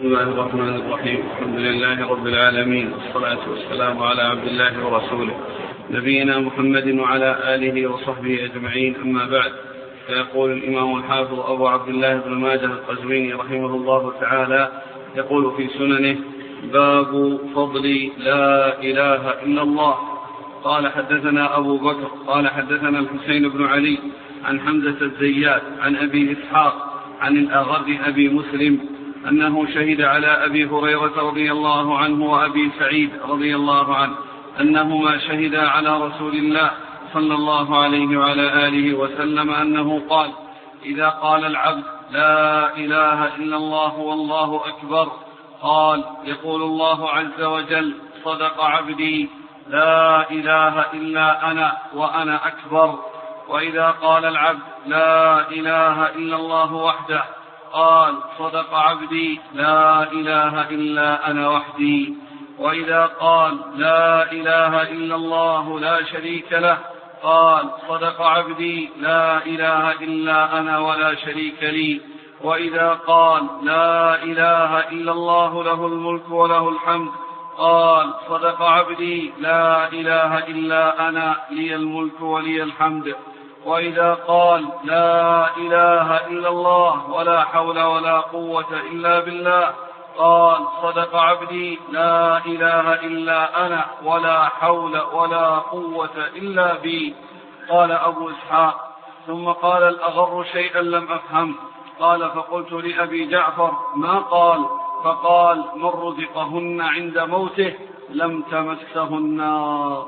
بسم الله الرحمن الرحيم. الحمد لله رب العالمين، والصلاة والسلام على عبد الله ورسوله نبينا محمد وعلى آله وصحبه أجمعين، أما بعد. فيقول الإمام الحافظ أبو عبد الله بن ماجه القزويني رحمه الله تعالى يقول في سننه: باب فضل لا إله إلا الله. قال حدثنا أبو بكر قال حدثنا الحسين بن علي عن حمزة الزيات عن أبي إسحاق عن الأغر أبي مسلم أنه شهد على أبي هريرة رضي الله عنه وأبي سعيد رضي الله عنه أنهما شهدا على رسول الله صلى الله عليه وعلى آله وسلم أنه قال: إذا قال العبد لا إله إلا الله والله أكبر، قال يقول الله عز وجل: صدق عبدي، لا إله إلا أنا وأنا أكبر. وإذا قال العبد لا إله إلا الله وحده، قال: صدق عبدي، لا إله إلا أنا وحدي. وإذا قال لا إله إلا الله لا شريك له، قال: صدق عبدي، لا إله إلا أنا ولا شريك لي. وإذا قال لا إله إلا الله له الملك وله الحمد، قال: صدق عبدي، لا إله إلا أنا لي الملك ولي الحمد. وإذا قال لا إله إلا الله ولا حول ولا قوة إلا بالله، قال: صدق عبدي، لا إله إلا أنا ولا حول ولا قوة إلا بي. قال أبو إسحاق: ثم قال الأغر شيئا لم أفهم. قال: فقلت لأبي جعفر: ما قال؟ فقال: من رزقهن عند موته لم تمسه النار.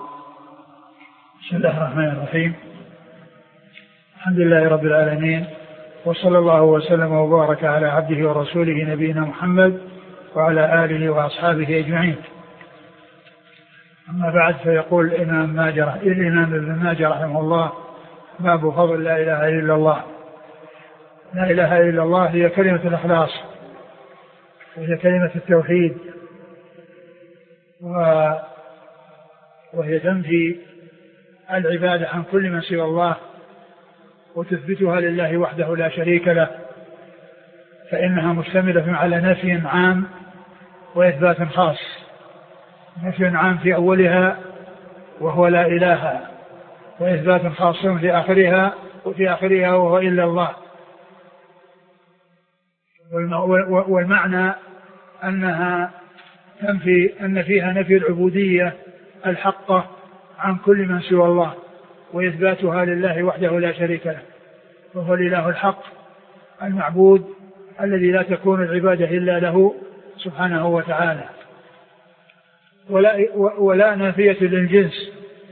بسم الله الرحمن الرحيم. الحمد لله رب العالمين، وصلى الله وسلم وبارك على عبده ورسوله نبينا محمد وعلى آله وأصحابه أجمعين. أما بعد، فيقول الإمام ابن ماجه رحمه الله: باب فضل لا إله إلا الله. لا إله إلا الله هي كلمة الإخلاص، وهي كلمة التوحيد، وهي تنفي العبادة عن كل من سوى الله، وتثبتها لله وحده لا شريك له، فإنها مشتملة على نفي عام وإثبات خاص. نفي عام في أولها وهو لا إله، وإثبات خاص في آخرها وهو إلا الله. والمعنى أن فيها نفي العبودية الحقة عن كل من سوى الله، وإثباتها لله وحده لا شريك له، وهو الإله الحق المعبود الذي لا تكون العبادة إلا له سبحانه وتعالى. ولا نافية للجنس،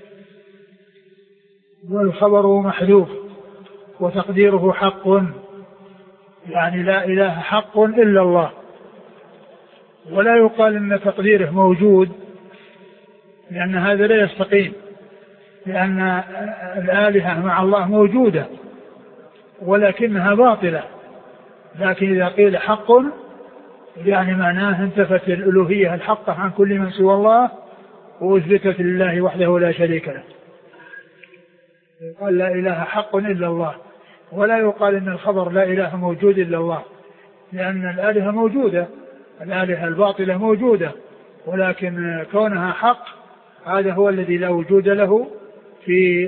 والخبر محذوف وتقديره حق، يعني لا إله حق إلا الله. ولا يقال إن تقديره موجود، لأن هذا لا يستقيم، لأن الآلهة مع الله موجودة ولكنها باطلة. لكن إذا قيل حق يعني معناه انتفت الألوهية الحقة عن كل من سوى الله، وأثبتت لله وحده لا شريك له. قال لا إله حق إلا الله. ولا يقال إن الخبر لا إله موجود إلا الله، لأن الآلهة موجودة، الآلهة الباطلة موجودة، ولكن كونها حق هذا هو الذي لا وجود له في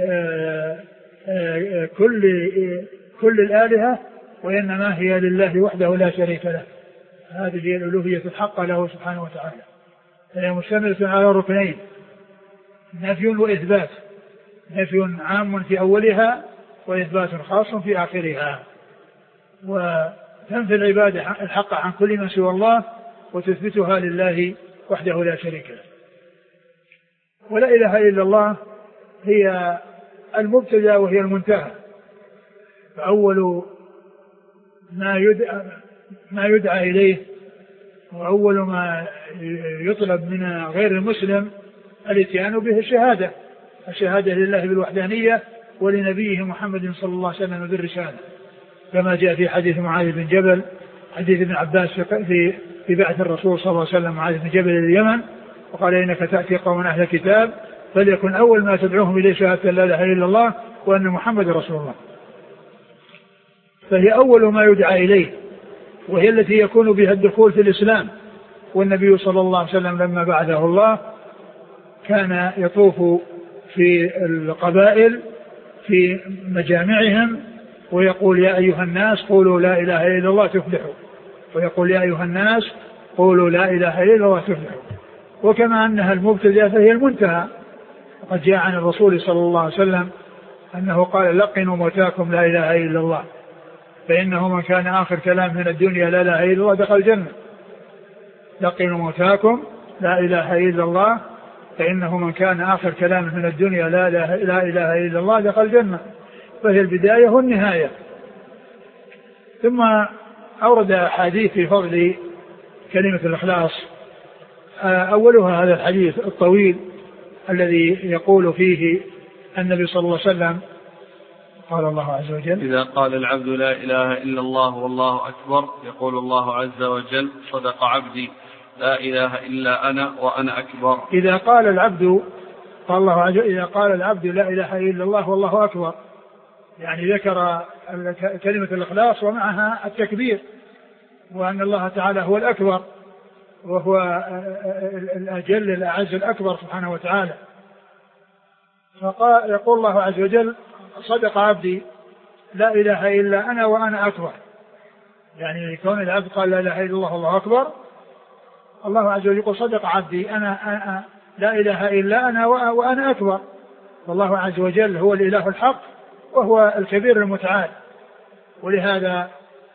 كل الآلهة، وإنما هي لله وحده لا شريك له. هذه هي الألوهية الحقة له سبحانه وتعالى. هي مشتملة على ركنين: نفي وإثبات، نفي عام في أولها وإثبات خاص في آخرها. وتنفي العبادة الحقة عن كل من سوى الله، وتثبتها لله وحده لا شريك له. ولا إله إلا الله هي المبتدأ وهي المنتهى، فأول ما يدعى إليه، وأول ما يطلب من غير المسلم الاتيان به الشهادة لله بالوحدانية، ولنبيه محمد صلى الله عليه وسلم بالرسالة، كما جاء في حديث معاذ بن جبل، حديث ابن عباس في بعث الرسول صلى الله عليه وسلم معاذ بن جبل إلى اليمن، وقال: إنك تأتي قوم أهل الكتاب فليكن أول ما تدعوهم إليه شهادة لا إله إلا الله وأن محمد رسول الله. فهي أول ما يدعى إليه، وهي التي يكون بها الدخول في الإسلام. والنبي صلى الله عليه وسلم لما بعثه الله كان يطوف في القبائل في مجامعهم ويقول يا أيها الناس قولوا لا إله إلا الله تفلحوا، ويقول يا أيها الناس قولوا لا إله إلا الله تفلحوا. وكما أنها المبتدأ فهي المنتهى، وقد جاء عن الرسول صلى الله عليه وسلم أنه قال لقنوا موتاكم لا إله إلا الله فإنه من كان آخر كلام من الدنيا لا إله إلا الله دخل الجنة. لقنوا موتاكم لا إله إلا الله فإنه من كان آخر كلام من الدنيا لا إله إلا الله دخل الجنة. فهي البداية والنهاية. ثم أورد أحاديث في فضل كلمة الإخلاص. أولها هذا الحديث الطويل الذي يقول فيه النبي صلى الله عليه وسلم قال الله عز وجل إذا قال العبد لا إله إلا الله والله أكبر يقول الله عز وجل صدق عبدي لا إله إلا أنا وأنا أكبر. إذا قال العبد قال الله عز وجل إذا قال العبد لا إله إلا الله والله أكبر، يعني ذكر كلمة الإخلاص ومعها التكبير، وأن الله تعالى هو الأكبر وهو الأجل الأعز الأكبر سبحانه وتعالى. يقول الله عز وجل صدق عبدي لا إله إلا أنا وأنا أكبر، يعني كون العبد قال لا إله إلا الله والله أكبر، الله عز وجل يقول صدق عبدي أنا لا إله إلا أنا وأنا أكبر. والله عز وجل هو الإله الحق وهو الكبير المتعال. ولهذا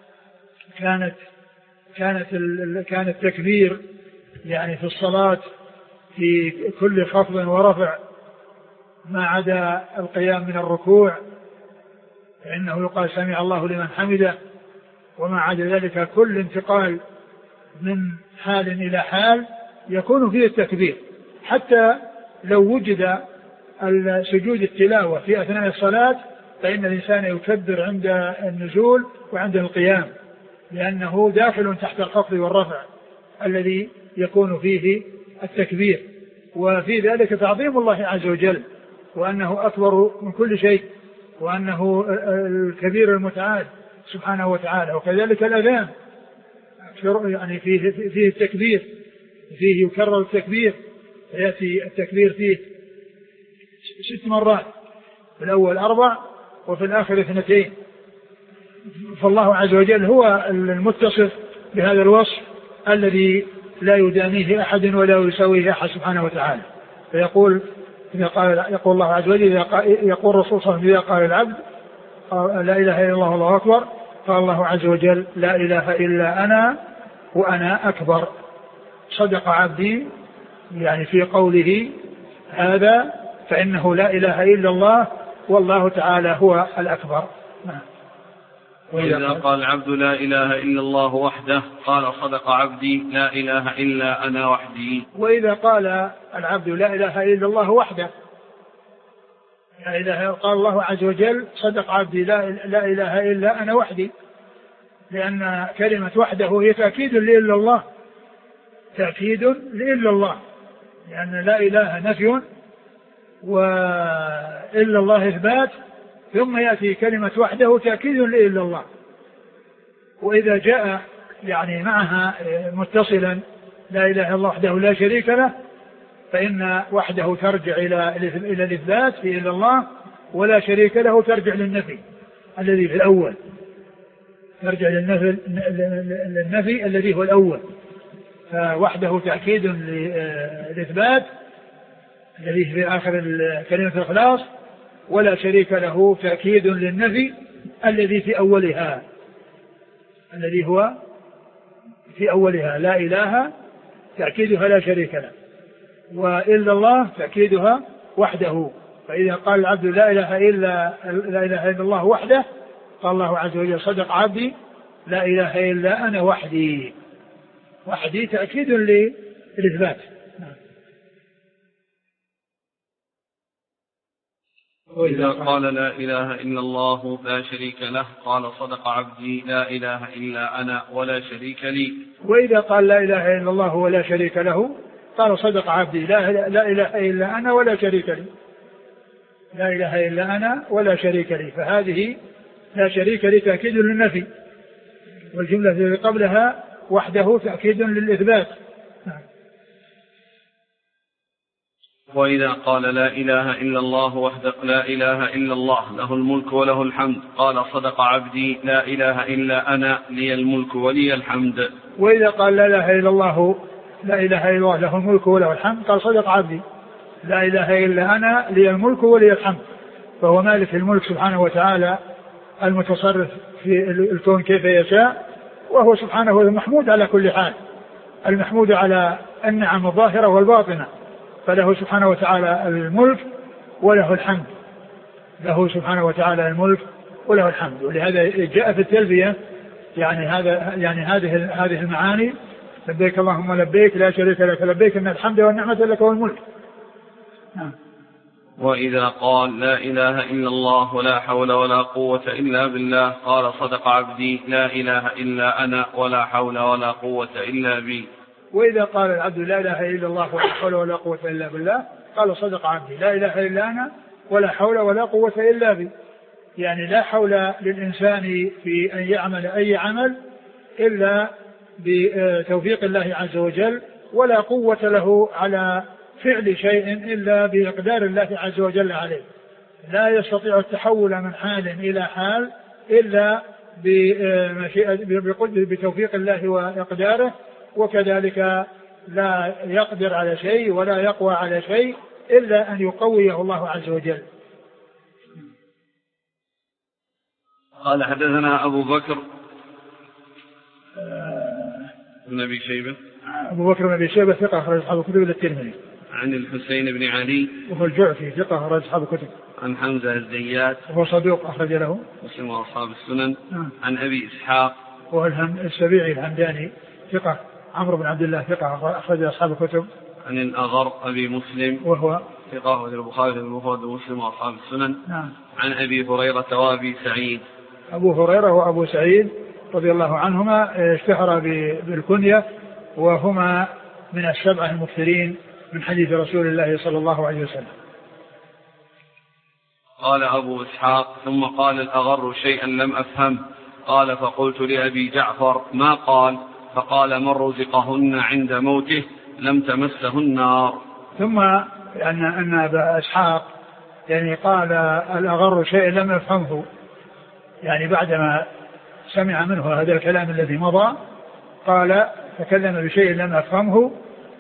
كان التكبير يعني في الصلاة في كل خفض ورفع ما عدا القيام من الركوع فإنه يقال سمع الله لمن حمده، وما عدا ذلك كل انتقال من حال إلى حال يكون فيه التكبير. حتى لو وجد سجود التلاوة في أثناء الصلاة فإن الإنسان يكبر عند النزول وعند القيام، لأنه داخل تحت الخفض والرفع الذي يكون فيه التكبير. وفي ذلك تعظيم الله عز وجل وأنه أكبر من كل شيء وأنه الكبير المتعال سبحانه وتعالى. وكذلك الأذان يعني فيه التكبير، فيه يكرر التكبير، فيأتي التكبير فيه 6 مرات، في الأول 4 وفي الآخر 2. فالله عز وجل هو المتصف بهذا الوصف الذي لا يدانيه أحد ولا يساويه أحد سبحانه وتعالى. فيقول يقول الله عز وجل يقول الرسول صلى الله عليه وسلم إذا قال العبد لا إله إلا الله والله أكبر قال الله عز وجل لا إله إلا أنا وأنا أكبر. صدق عبدي يعني في قوله هذا فإنه لا إله إلا الله والله تعالى هو الأكبر. وإذا قال العبد لا إله إلا الله وحده قال صدق عبدي لا إله إلا أنا وحدي. وإذا قال العبد لا إله إلا الله وحده قال الله عز وجل صدق عبدي لا إله إلا أنا وحدي، لأن كلمة وحده هي تأكيد لإلا الله، تأكيد لإلا الله، لأن لا إله نفي وإلا الله إثبات، ثم يأتي كلمة وحده تأكيد لإلا الله. وإذا جاء يعني معها متصلا لا إله إلا الله وحده لا شريك له فإن وحده ترجع إلى الإثبات في إلا الله، ولا شريك له ترجع للنفي الذي في الأول، ترجع للنفي الذي هو الأول. فوحده تأكيد للإثبات الذي في آخر كلمة الإخلاص، ولا شريك له تأكيد للنفي الذي في أولها، الذي هو في أولها لا إله تأكيدها لا شريك له، وإلا الله تأكيدها وحده. فإذا قال العبد لا إله إلا الله وحده قال الله عز وجل صدق عبدي لا إله إلا أنا وحدي. وحدي تأكيد للإثبات. وإذا قال لا إله إلا الله لا شريك له قال صدق عبدي لا إله إلا أنا ولا شريك لي. وإذا قال لا إله إلا الله ولا شريك له قال صدق عبدي لا إله إلا أنا ولا شريك لي. لا إله إلا أنا ولا شريك لي، فهذه لا شريك لي تأكيد للنفي، والجملة التي قبلها وحده تأكيد للإثبات. وإذا قال لا إله إلا الله وحده لا إله إلا الله له الملك وله الحمد قال صدق عبدي لا إله إلا أنا لي الملك ولي الحمد. وإذا قال لا إله إلا الله له الملك وله الحمد قال صدق عبدي لا إله إلا أنا لي الملك ولي الحمد. فهو مالك الملك سبحانه وتعالى المتصرف في الكون كيف يشاء، وهو سبحانه المحمود على كل حال، المحمود على النعم الظاهرة والباطنة، فله سبحانه وتعالى الملك وله الحمد، له سبحانه وتعالى الملك وله الحمد. ولهذا جاء في التلبية هذه المعاني لبيك اللهم لبيك لا شريك لك لبيك إن الحمد والنعمة لك والملك. وإذا قال لا إله إلا الله ولا حول ولا قوة إلا بالله قال صدق عبدي لا إله إلا أنا ولا حول ولا قوة إلا بي. وإذا قال العبد لا إله إلا الله ولا حول ولا قوة إلا بالله قال صدق عبدي لا إله إلا أنا ولا حول ولا قوة إلا بي. يعني لا حول للإنسان في أن يعمل أي عمل إلا بتوفيق الله عز وجل، ولا قوة له على فعل شيء إلا بإقدار الله عز وجل عليه. لا يستطيع التحول من حال إلى حال إلا بتوفيق الله وإقداره، وكذلك لا يقدر على شيء ولا يقوى على شيء إلا أن يقويه الله عز وجل. قال حدثنا أبو بكر بن أبي شيبة. أبو بكر بن أبي شيبة ثقة أخرج أصحاب الكتب إلا الترمذي. عن الحسين بن علي وهو الجعفي ثقة أخرج أصحاب الكتب. عن حمزة الزيات وهو صدوق أخرج له مسلم وأصحاب السنن. عن أبي إسحاق وهو السبيعي الهمداني ثقة. عمرو بن عبد الله ثقة أخرج أصحاب الكتب. عن الأغر أبي مسلم وهو ثقة البخاري المفرد ومسلم وأصحاب السنن. عن أبي هريرة وأبي سعيد. أبو هريرة وأبو سعيد رضي الله عنهما اشتهر بالكنية، وهما من السبعة المكثرين من حديث رسول الله صلى الله عليه وسلم. قال أبو إسحاق ثم قال الأغر شيئا لم أفهم، قال فقلت لأبي جعفر ما قال؟ فقال من رزقهن عند موته لم تمسه النار. ثم أن أبا إسحاق يعني قال الأغر شيئا لم أفهمه، يعني بعدما سمع منه هذا الكلام الذي مضى قال تكلم بشيء لم أفهمه،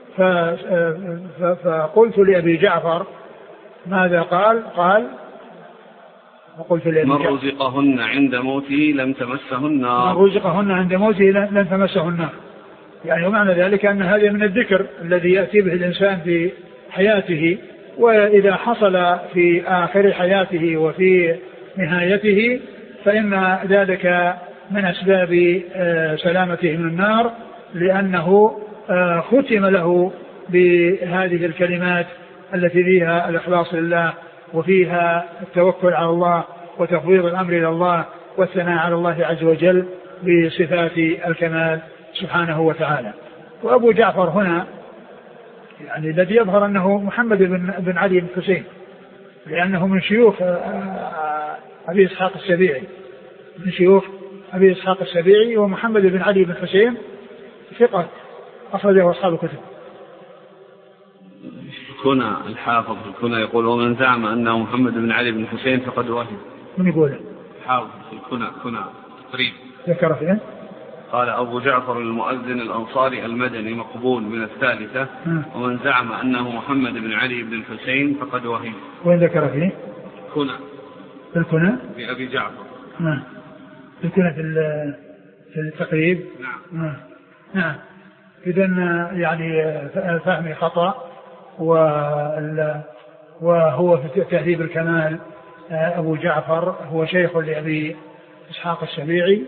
فقلت لأبي جعفر ماذا قال؟ قال وقلت لأبي من رزقهن عند موته لم تمسه النار. من رزقهن عند موته لم تمسه النار. يعني ومعنى ذلك أن هذا من الذكر الذي يأتي به الإنسان في حياته، وإذا حصل في آخر حياته وفي نهايته فإن ذلك من أسباب سلامته من النار، لأنه ختم له بهذه الكلمات التي فيها الإخلاص لله وفيها التوكل على الله وتفويض الأمر إلى الله والثناء على الله عز وجل بصفات الكمال سبحانه وتعالى. وأبو جعفر هنا يعني الذي يظهر أنه محمد بن علي بن حسين، لأنه من شيوخ أبي إسحاق السبيعي، من شيوخ أبي إسحاق السبيعي. ومحمد بن علي بن حسين ثقة أخرجه أصحاب الكتب. كنا الحافظ كنا يقول ومن زعم أنه محمد بن علي بن حسين فقد وهم. من يقول؟ حافظ كنا قريب ذكر فيه. قال أبو جعفر المؤذن الأنصاري المدني مقبول من الثالثة. ومن زعم أنه محمد بن علي بن الحسين فقد وهم. وين ذكر فيه؟ كنا في الكنى بأبي جعفر. في الكنى في التقريب. نعم. إذن يعني فهمي خطأ. وهو في تهذيب الكمال أبو جعفر هو شيخ لأبي إسحاق السبيعي.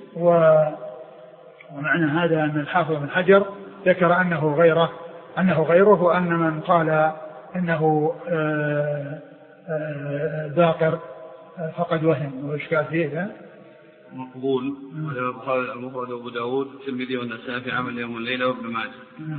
ومعنى هذا أن الحافظ بن حجر ذكر أنه غيره وأن من قال أنه ذاكر فقد وهم وإشكال فيه. مقبول. البخاري المفرد وأبو داود والترمذي والنسائي في عمل يوم الليلة وابن ماجه.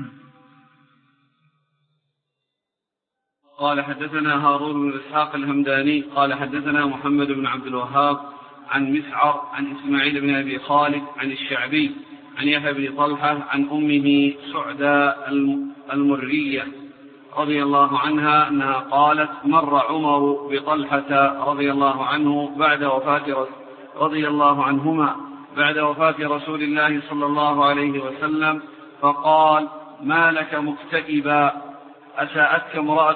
قال حدثنا هارون بن إسحاق الهمداني قال حدثنا محمد بن عبد الوهاب عن مسعر عن إسماعيل بن أبي خالد عن الشعبي عن يحيى بن طلحة عن أمه سعدى المرية رضي الله عنها أنها قالت مر عمر بطلحة رضي الله عنه رضي الله عنهما بعد وفاة رسول الله صلى الله عليه وسلم فقال ما لك مكتئبا أساءتك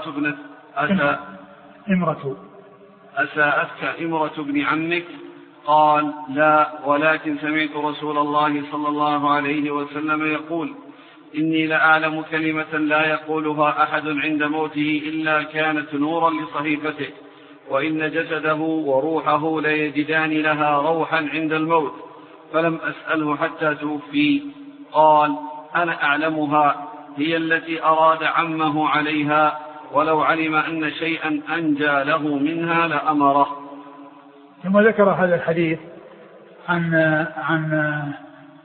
امرة ابن عمك؟ قال لا، ولكن سمعت رسول الله صلى الله عليه وسلم يقول إني لأعلم كلمة لا يقولها أحد عند موته إلا كانت نورا لصحيفته، وإن جسده وروحه ليجدان لها روحا عند الموت، فلم أسأله حتى توفي. قال أنا أعلمها، هي التي أراد عمه عليها، ولو علم أن شيئا أنجى له منها لأمره. ثم ذكر هذا الحديث عن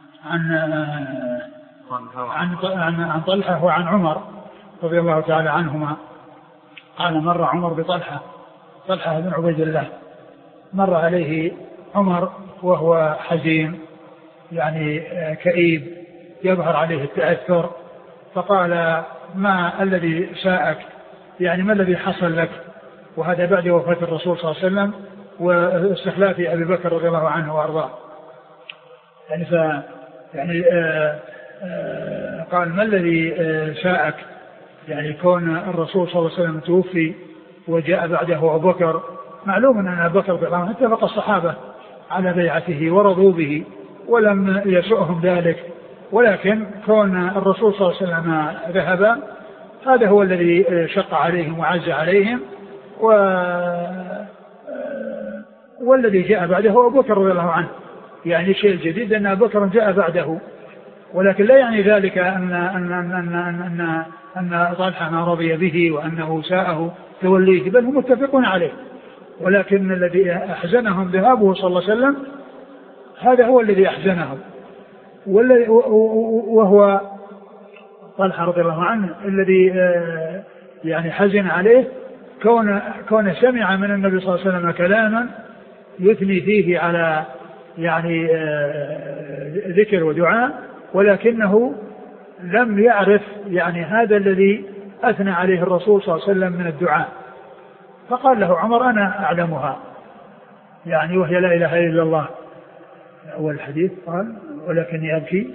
طلحة وعن عمر رضي الله تعالى عنهما. قال مر عمر بطلحة بن عبيد الله، مر عليه عمر وهو حزين يعني كئيب يظهر عليه التأثر، فقال ما الذي ساءك، يعني ما الذي حصل لك؟ وهذا بعد وفاة الرسول صلى الله عليه وسلم واستخلاف أبي بكر رضي الله عنه وأرضاه. قال ما الذي ساءك، يعني كون الرسول صلى الله عليه وسلم توفي وجاء بعده أبو بكر. معلوم أن أبو بكر رضي الله عنه اتفق الصحابة على بيعته ورضوا به ولم يسؤهم ذلك، ولكن كون الرسول صلى الله عليه وسلم ذهب هذا هو الذي شق عليهم وعز عليهم، والذي جاء بعده أبو بكر رضي الله عنه. يعني شيء جديد أن أبو بكر جاء بعده، ولكن لا يعني ذلك أن طلحة ما رضي به وأنه ساءه توليه، بل هم متفقون عليه، ولكن الذي أحزنهم ذهابه صلى الله عليه وسلم هذا هو الذي أحزنهم، وهو طلحة رضي الله عنه الذي يعني حزن عليه كون سمع من النبي صلى الله عليه وسلم كلاما يثني فيه على يعني ذكر ودعاء، ولكنه لم يعرف يعني هذا الذي أثنى عليه الرسول صلى الله عليه وسلم من الدعاء. فقال له عمر أنا أعلمها، يعني وهي لا إله إلا الله. أول الحديث قال ولكني أبكي،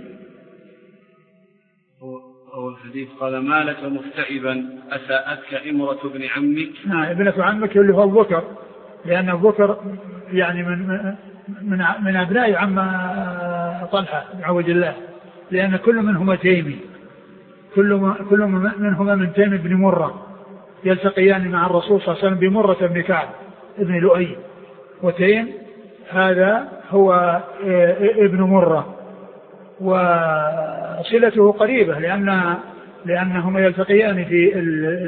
أول الحديث قال ما لك مكتئبا أساءتك امرة ابن عمك؟ نعم، ابنة عمك اللي هو أبو بكر، لأن أبو بكر يعني من أبناء عم طلحة بن عبيد الله، لأن كل منهما تيمي، كل منهما من تيم بن مرة، يلتقيان مع الرسول صلى الله عليه وسلم بمرة بن كعب ابن لؤي، وتيم هذا هو ابن مرة، وصلته قريبة لأنهما يلتقيان في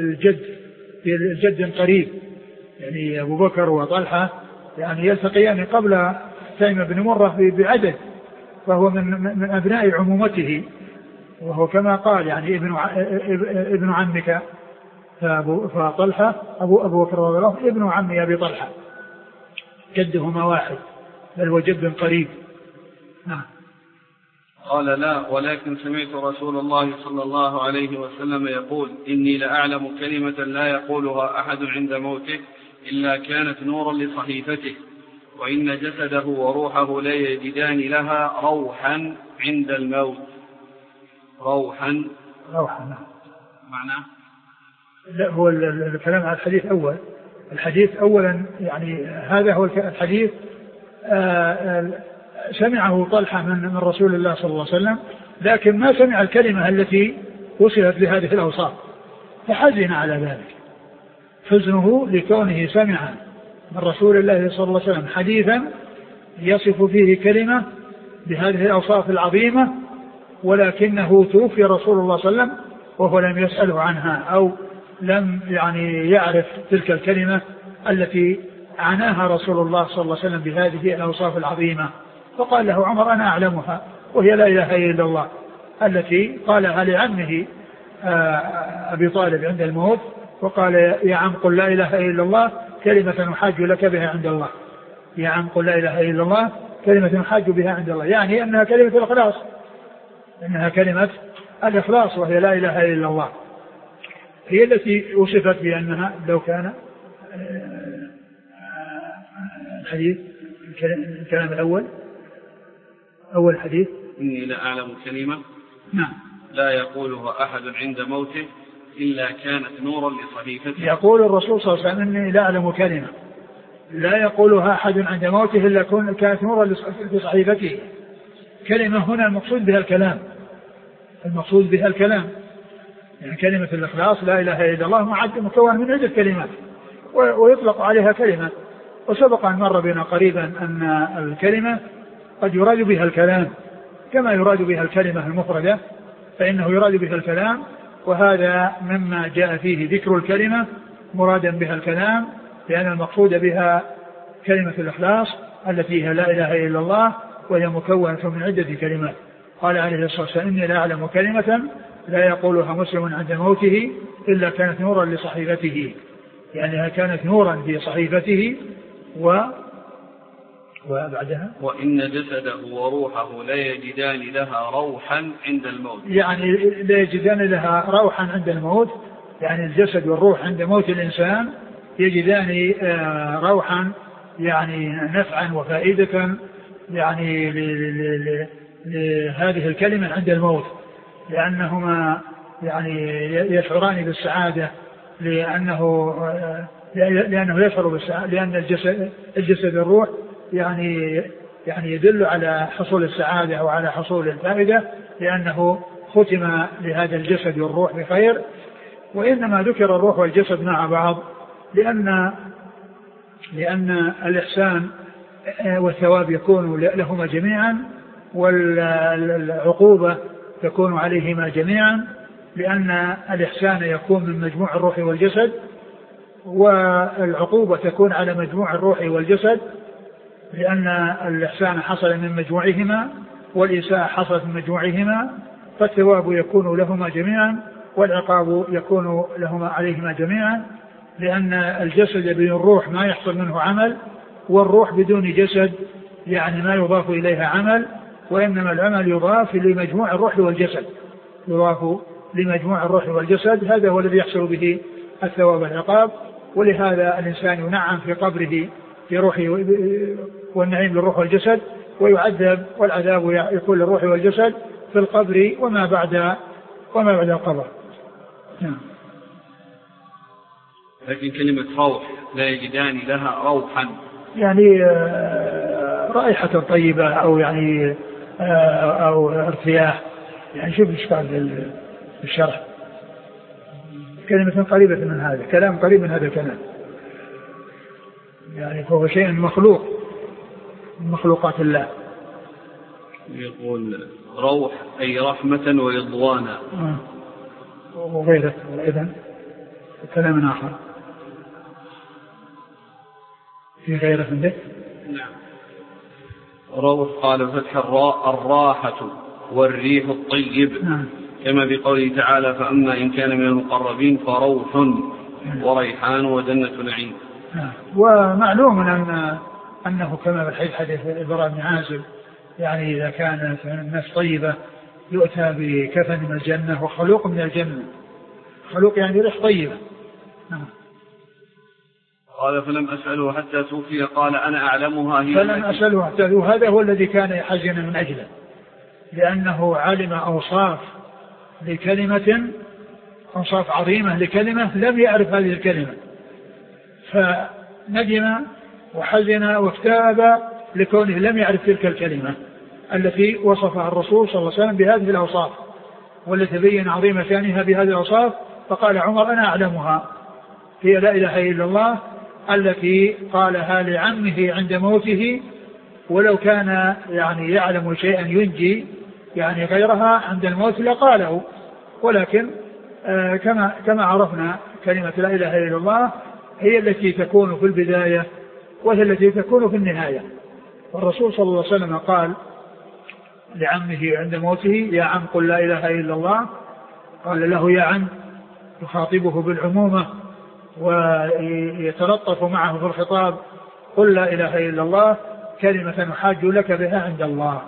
الجد قريب، يعني أبو بكر وطلحة يعني يلتقيان قبل تيم بن مرة بعدد، فهو من أبناء عمومته، وهو كما قال يعني ابن عمك، فطلحة أبو بكر رضي الله عنه ابن عم أبي طلحة، جدهما واحد بل هو جد قريب. نعم. قال لا، ولكن سمعت رسول الله صلى الله عليه وسلم يقول إني لأعلم كلمة لا يقولها أحد عند موته إلا كانت نورا لصحيفته، وإن جسده وروحه لا يجدان لها روحا عند الموت. روحا معناه لا، هو الكلام على الحديث أولا يعني هذا هو الحديث سمعه طلحة من رسول الله صلى الله عليه وسلم، لكن ما سمع الكلمة التي وصلت بهذه الأوصاف، فحزن على ذلك، حزنه لكونه سمع من رسول الله صلى الله عليه وسلم حديثا يصف فيه كلمة بهذه الأوصاف العظيمة، ولكنه توفي رسول الله صلى الله عليه وسلم وهو لم يسأله عنها، أو لم يعني يعرف تلك الكلمة التي عناها رسول الله صلى الله عليه وسلم بهذه الأوصاف العظيمة. فقال له عمر أنا أعلمها، وهي لا إله إلا الله التي قالها لعمه أبي طالب عند الموت، وقال يا عم قل لا إله إلا الله كلمة أحاج لك بها عند الله. يا عم قل لا إله إلا الله كلمة حاج بها عند الله، يعني أنها كلمة الإخلاص، إنها كلمة الإخلاص وهي لا إله إلا الله، هي التي وصفت بأنها لو كان الحديث الكلام الأول أول حديث إني لا أعلم كلمة نعم لا يقولها أحد عند موته إلا كانت نورا لصحيفته. يقول الرسول صلى الله عليه وسلم إني لا أعلم كلمة لا يقولها أحد عند موته إلا كانت نورا لصحيفته. كلمة هنا المقصود بها الكلام، المقصود بها الكلام، يعني كلمة الإخلاص لا إله إلا الله مكون من عدة كلمات ويطلق عليها كلمة. وسبق أن مر بنا قريبا أن الكلمة قد يراد بها الكلام كما يراد بها الكلمة المفردة، فإنه يراد بها الكلام، وهذا مما جاء فيه ذكر الكلمة مرادا بها الكلام، لأن المقصود بها كلمة الإخلاص التي هي لا إله إلا الله، وهي مكونة من عدة كلمات. قال عليه الصلاة والسلام إني لا أعلم كلمة لا يقولها مسلم عند موته إلا كانت نورا لصحيفته، يعني كانت نورا في صحيفته. وبعدها وإن جسده وروحه لا يجدان لها روحا عند الموت، يعني لا يجدان لها روحا عند الموت، يعني الجسد والروح عند موت الإنسان يجدان روحا، يعني نفعا وفائدة يعني لهذه الكلمة عند الموت، لأنهما يعني يشعران بالسعادة، لأنه يشعر بالسعادة، لأن الجسد والروح يعني يدل على حصول السعادة أو على حصول الفائدة، لأنه ختم لهذا الجسد والروح بخير. وإنما ذكر الروح والجسد مع بعض لأن الإحسان والثواب يكون لهما جميعا، والعقوبة تكون عليهما جميعا، لأن الإحسان يكون من مجموع الروح والجسد، والعقوبة تكون على مجموع الروح والجسد، لأن الإحسان حصل من مجموعهما والإساءة حصلت من مجموعهما، فالثواب يكون لهما جميعا والعقاب يكون لهما عليهما جميعا، لأن الجسد بدون الروح ما يحصل منه عمل، والروح بدون جسد يعني ما يضاف إليها عمل، وإنما العمل يضاف لمجموع الروح والجسد، يضاف لمجموع الروح والجسد، هذا هو الذي يحصل به الثواب والعقاب. ولهذا الإنسان ينعم في قبره بروحه والنعيم للروح والجسد، ويعذب والعذاب يكون للروح والجسد في القبر وما بعد القبر. نعم. لكن كلمة روح لا يجدان لها روحا، يعني رائحة طيبة أو يعني أو ارتياح، يعني شوف إشكال الشرح، كلمة قريبة من هذا، كلام قريب من هذا الكلام، يعني هو شيء مخلوق من مخلوقات الله. يقول روح أي رحمة ورضوانا وغيره، إذن كلام آخر في غيره من ذلك. نعم. روح قال فتح الراء الراحة والريح الطيب. نعم. كما بقوله تعالى فأما إن كان من المقربين فروح وريحان وجنة نعيم. ومعلوم أنه كما في حديث البراء بن عازب، يعني إذا كانت الناس طيبة يؤتى بكفن من الجنة وخلوق من الجنة، خلوق يعني ريح طيبة. قال فلم أسأله حتى توفي قال أنا أعلمها هي. فلم أسأله حتى، وهذا هو الذي كان يحزن من أجله، لأنه علم أوصاف لكلمة، أوصاف عظيمة لكلمة لم يعرف هذه الكلمة، فندم وحزن واكتئب لكونه لم يعرف تلك الكلمة التي وصفها الرسول صلى الله عليه وسلم بهذه الأوصاف، والتي بين عظيم شأنها بهذه الأوصاف. فقال عمر أنا أعلمها، هي لا إله إلا الله التي قالها لعمه عند موته، ولو كان يعني يعلم شيئا ينجي يعني غيرها عند الموت لقاله، ولكن كما عرفنا كلمة لا إله إلا الله هي التي تكون في البداية وهي التي تكون في النهاية. والرسول صلى الله عليه وسلم قال لعمه عند موته يا عم قل لا إله إلا الله، قال له يا عم، يخاطبه بالعمومة ويتلطف معه في الخطاب قل لا إله إلا الله كلمة نحاج لك بها عند الله.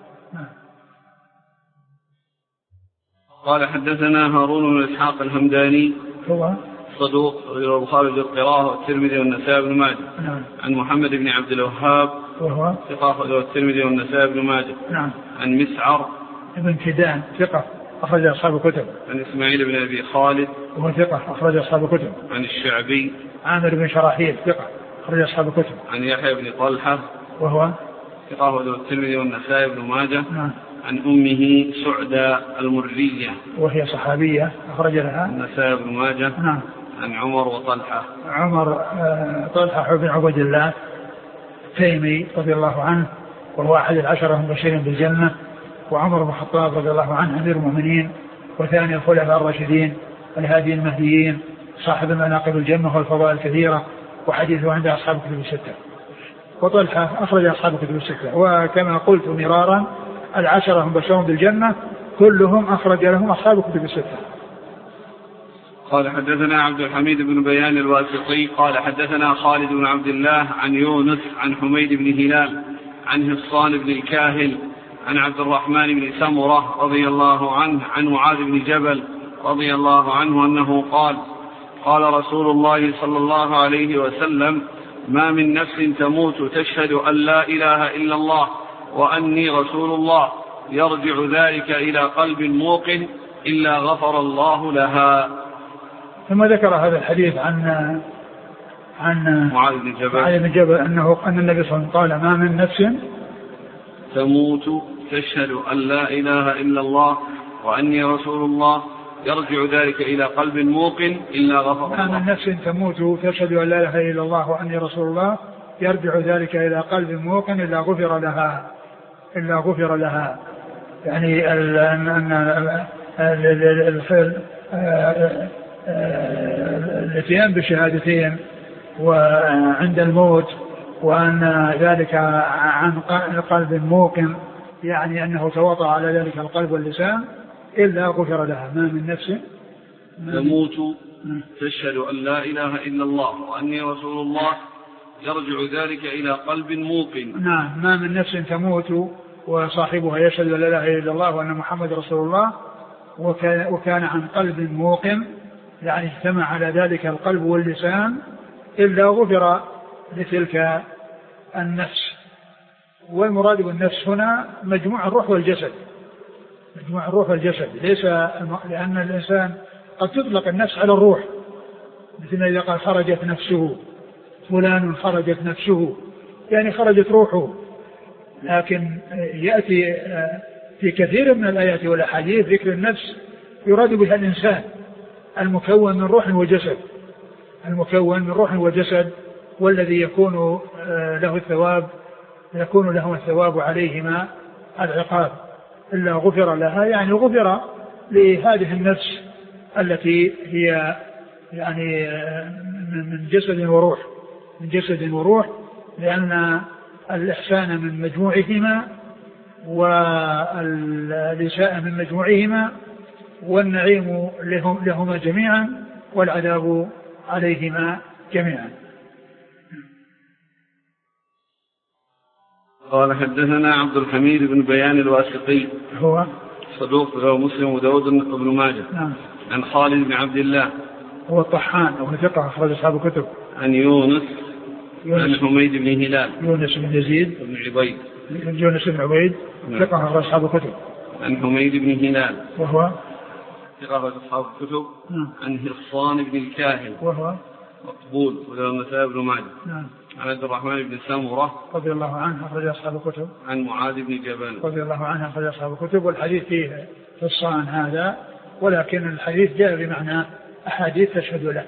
قال حدثنا هارون بن إسحاق الهمداني هو صدوق البخاري بالقراءة والترمذي والنسائي بن ماجه. عن محمد بن عبد الوهاب وهو ثقة والترمذي والنسائي بن ماجه. عن مسعر ابن كدان ثقة أخرج أصحاب الكتب. عن إسماعيل بن أبي خالد وهو ثقة أخرج أصحاب الكتب. عن الشعبي عامر بن شراحيل ثقة أخرج أصحاب الكتب. عن يحيى بن طلحة وهو ثقة والترمذي والنسائي بن ماجه. عن أمه سعدة المرية وهي صحابية أخرج لها النسائي بن ماجه. عن عمر وطلحة طلحة بن عبد الله تيمي رضي الله عنه وهو أحد العشرة المبشرين بالجنة، وعمر بن الخطاب رضي الله عنه أمير المؤمنين وثاني الخلفاء الراشدين الهاديين المهديين صاحب المناقب الجمة والفضائل الكثيرة، وحديثه عند أصحاب الكتب الستة. وطلحة أخرج أصحاب الكتب الستة، وكما قلت مرارا العشرة المبشرون بالجنة كلهم أخرج لهم أصحاب الكتب الستة. قال حدثنا عبد الحميد بن بيان الواسطي قال حدثنا خالد بن عبد الله عن يونس عن حميد بن هلال عن هصان بن الكاهل عن عبد الرحمن بن سمرة رضي الله عنه عن معاذ بن جبل رضي الله عنه أنه قال قال رسول الله صلى الله عليه وسلم ما من نفس تموت تشهد أن لا إله إلا الله وأني رسول الله يرجع ذلك إلى قلب موقن إلا غفر الله لها. ثم ذكر هذا الحديث عن معاذ بن جبل أن النبي صلى الله عليه وسلم قال ما من نفس تموت تشهد أن لا إله إلا الله وأني رسول الله يرجع ذلك إلى قلب موقن إلا غفر الله. ما من نفس تموت تشهد أن لا إله إلا الله وأني رسول الله يرجع ذلك إلى قلب موقن إلا غفر لها. يعني الاتيان بالشهادتين وعند الموت وأن ذلك عن قلب موقن، يعني أنه تواطأ على ذلك القلب واللسان إلا غفر لها. ما من نفس تموت تشهد أن لا إله إلا الله وأني رسول الله يرجع ذلك إلى قلب موقن. نعم، ما من نفس تموت وصاحبها يشهد أن لا إله إلا الله وأن محمد رسول الله وكان عن قلب موقن، يعني اجتمع على ذلك القلب واللسان إلا غفر لتلك النفس. والمراد بالنفس هنا مجموع الروح والجسد، ليس لأن الإنسان قد تطلق النفس على الروح، مثل إذا قال خرجت نفسه، فلان خرجت نفسه يعني خرجت روحه. لكن يأتي في كثير من الآيات والأحاديث ذكر النفس يراد بها الإنسان المكون من روح وجسد، والذي يكون له الثواب عليهما العقاب. إلا غفر لها يعني غفر لهذه النفس التي هي يعني من جسد وروح، لأن الإحسان من مجموعهما والإساءة من مجموعهما، والنعيم لهما جميعا والعذاب عليهما جميعا. قال حدثنا عبد الحميد بن بيان الواسطي هو صدوق له مسلم وداود بن ماجه. عن خالد بن عبد الله هو الطحان وهو ثقة أخرج أصحاب الكتب. عن يونس عن حميد بن هلال يونس بن يزيد بن عبيد يونس بن عبيد ثقة أخرج أصحاب الكتب. عن حميد بن هلال وهو ثقة أخرج أصحاب الكتب. عن هصان بن الكاهل وهو مقبول وله النسائي بن ماجه. عن عبد الرحمن بن سمرة رضي الله عنه أخرج أصحاب الكتب. عن معاذ بن جبل رضي الله عنه أخرج أصحاب الكتب. والحديث فيه هصان هذا، ولكن الحديث جاء بمعنى أحاديث تشهد له.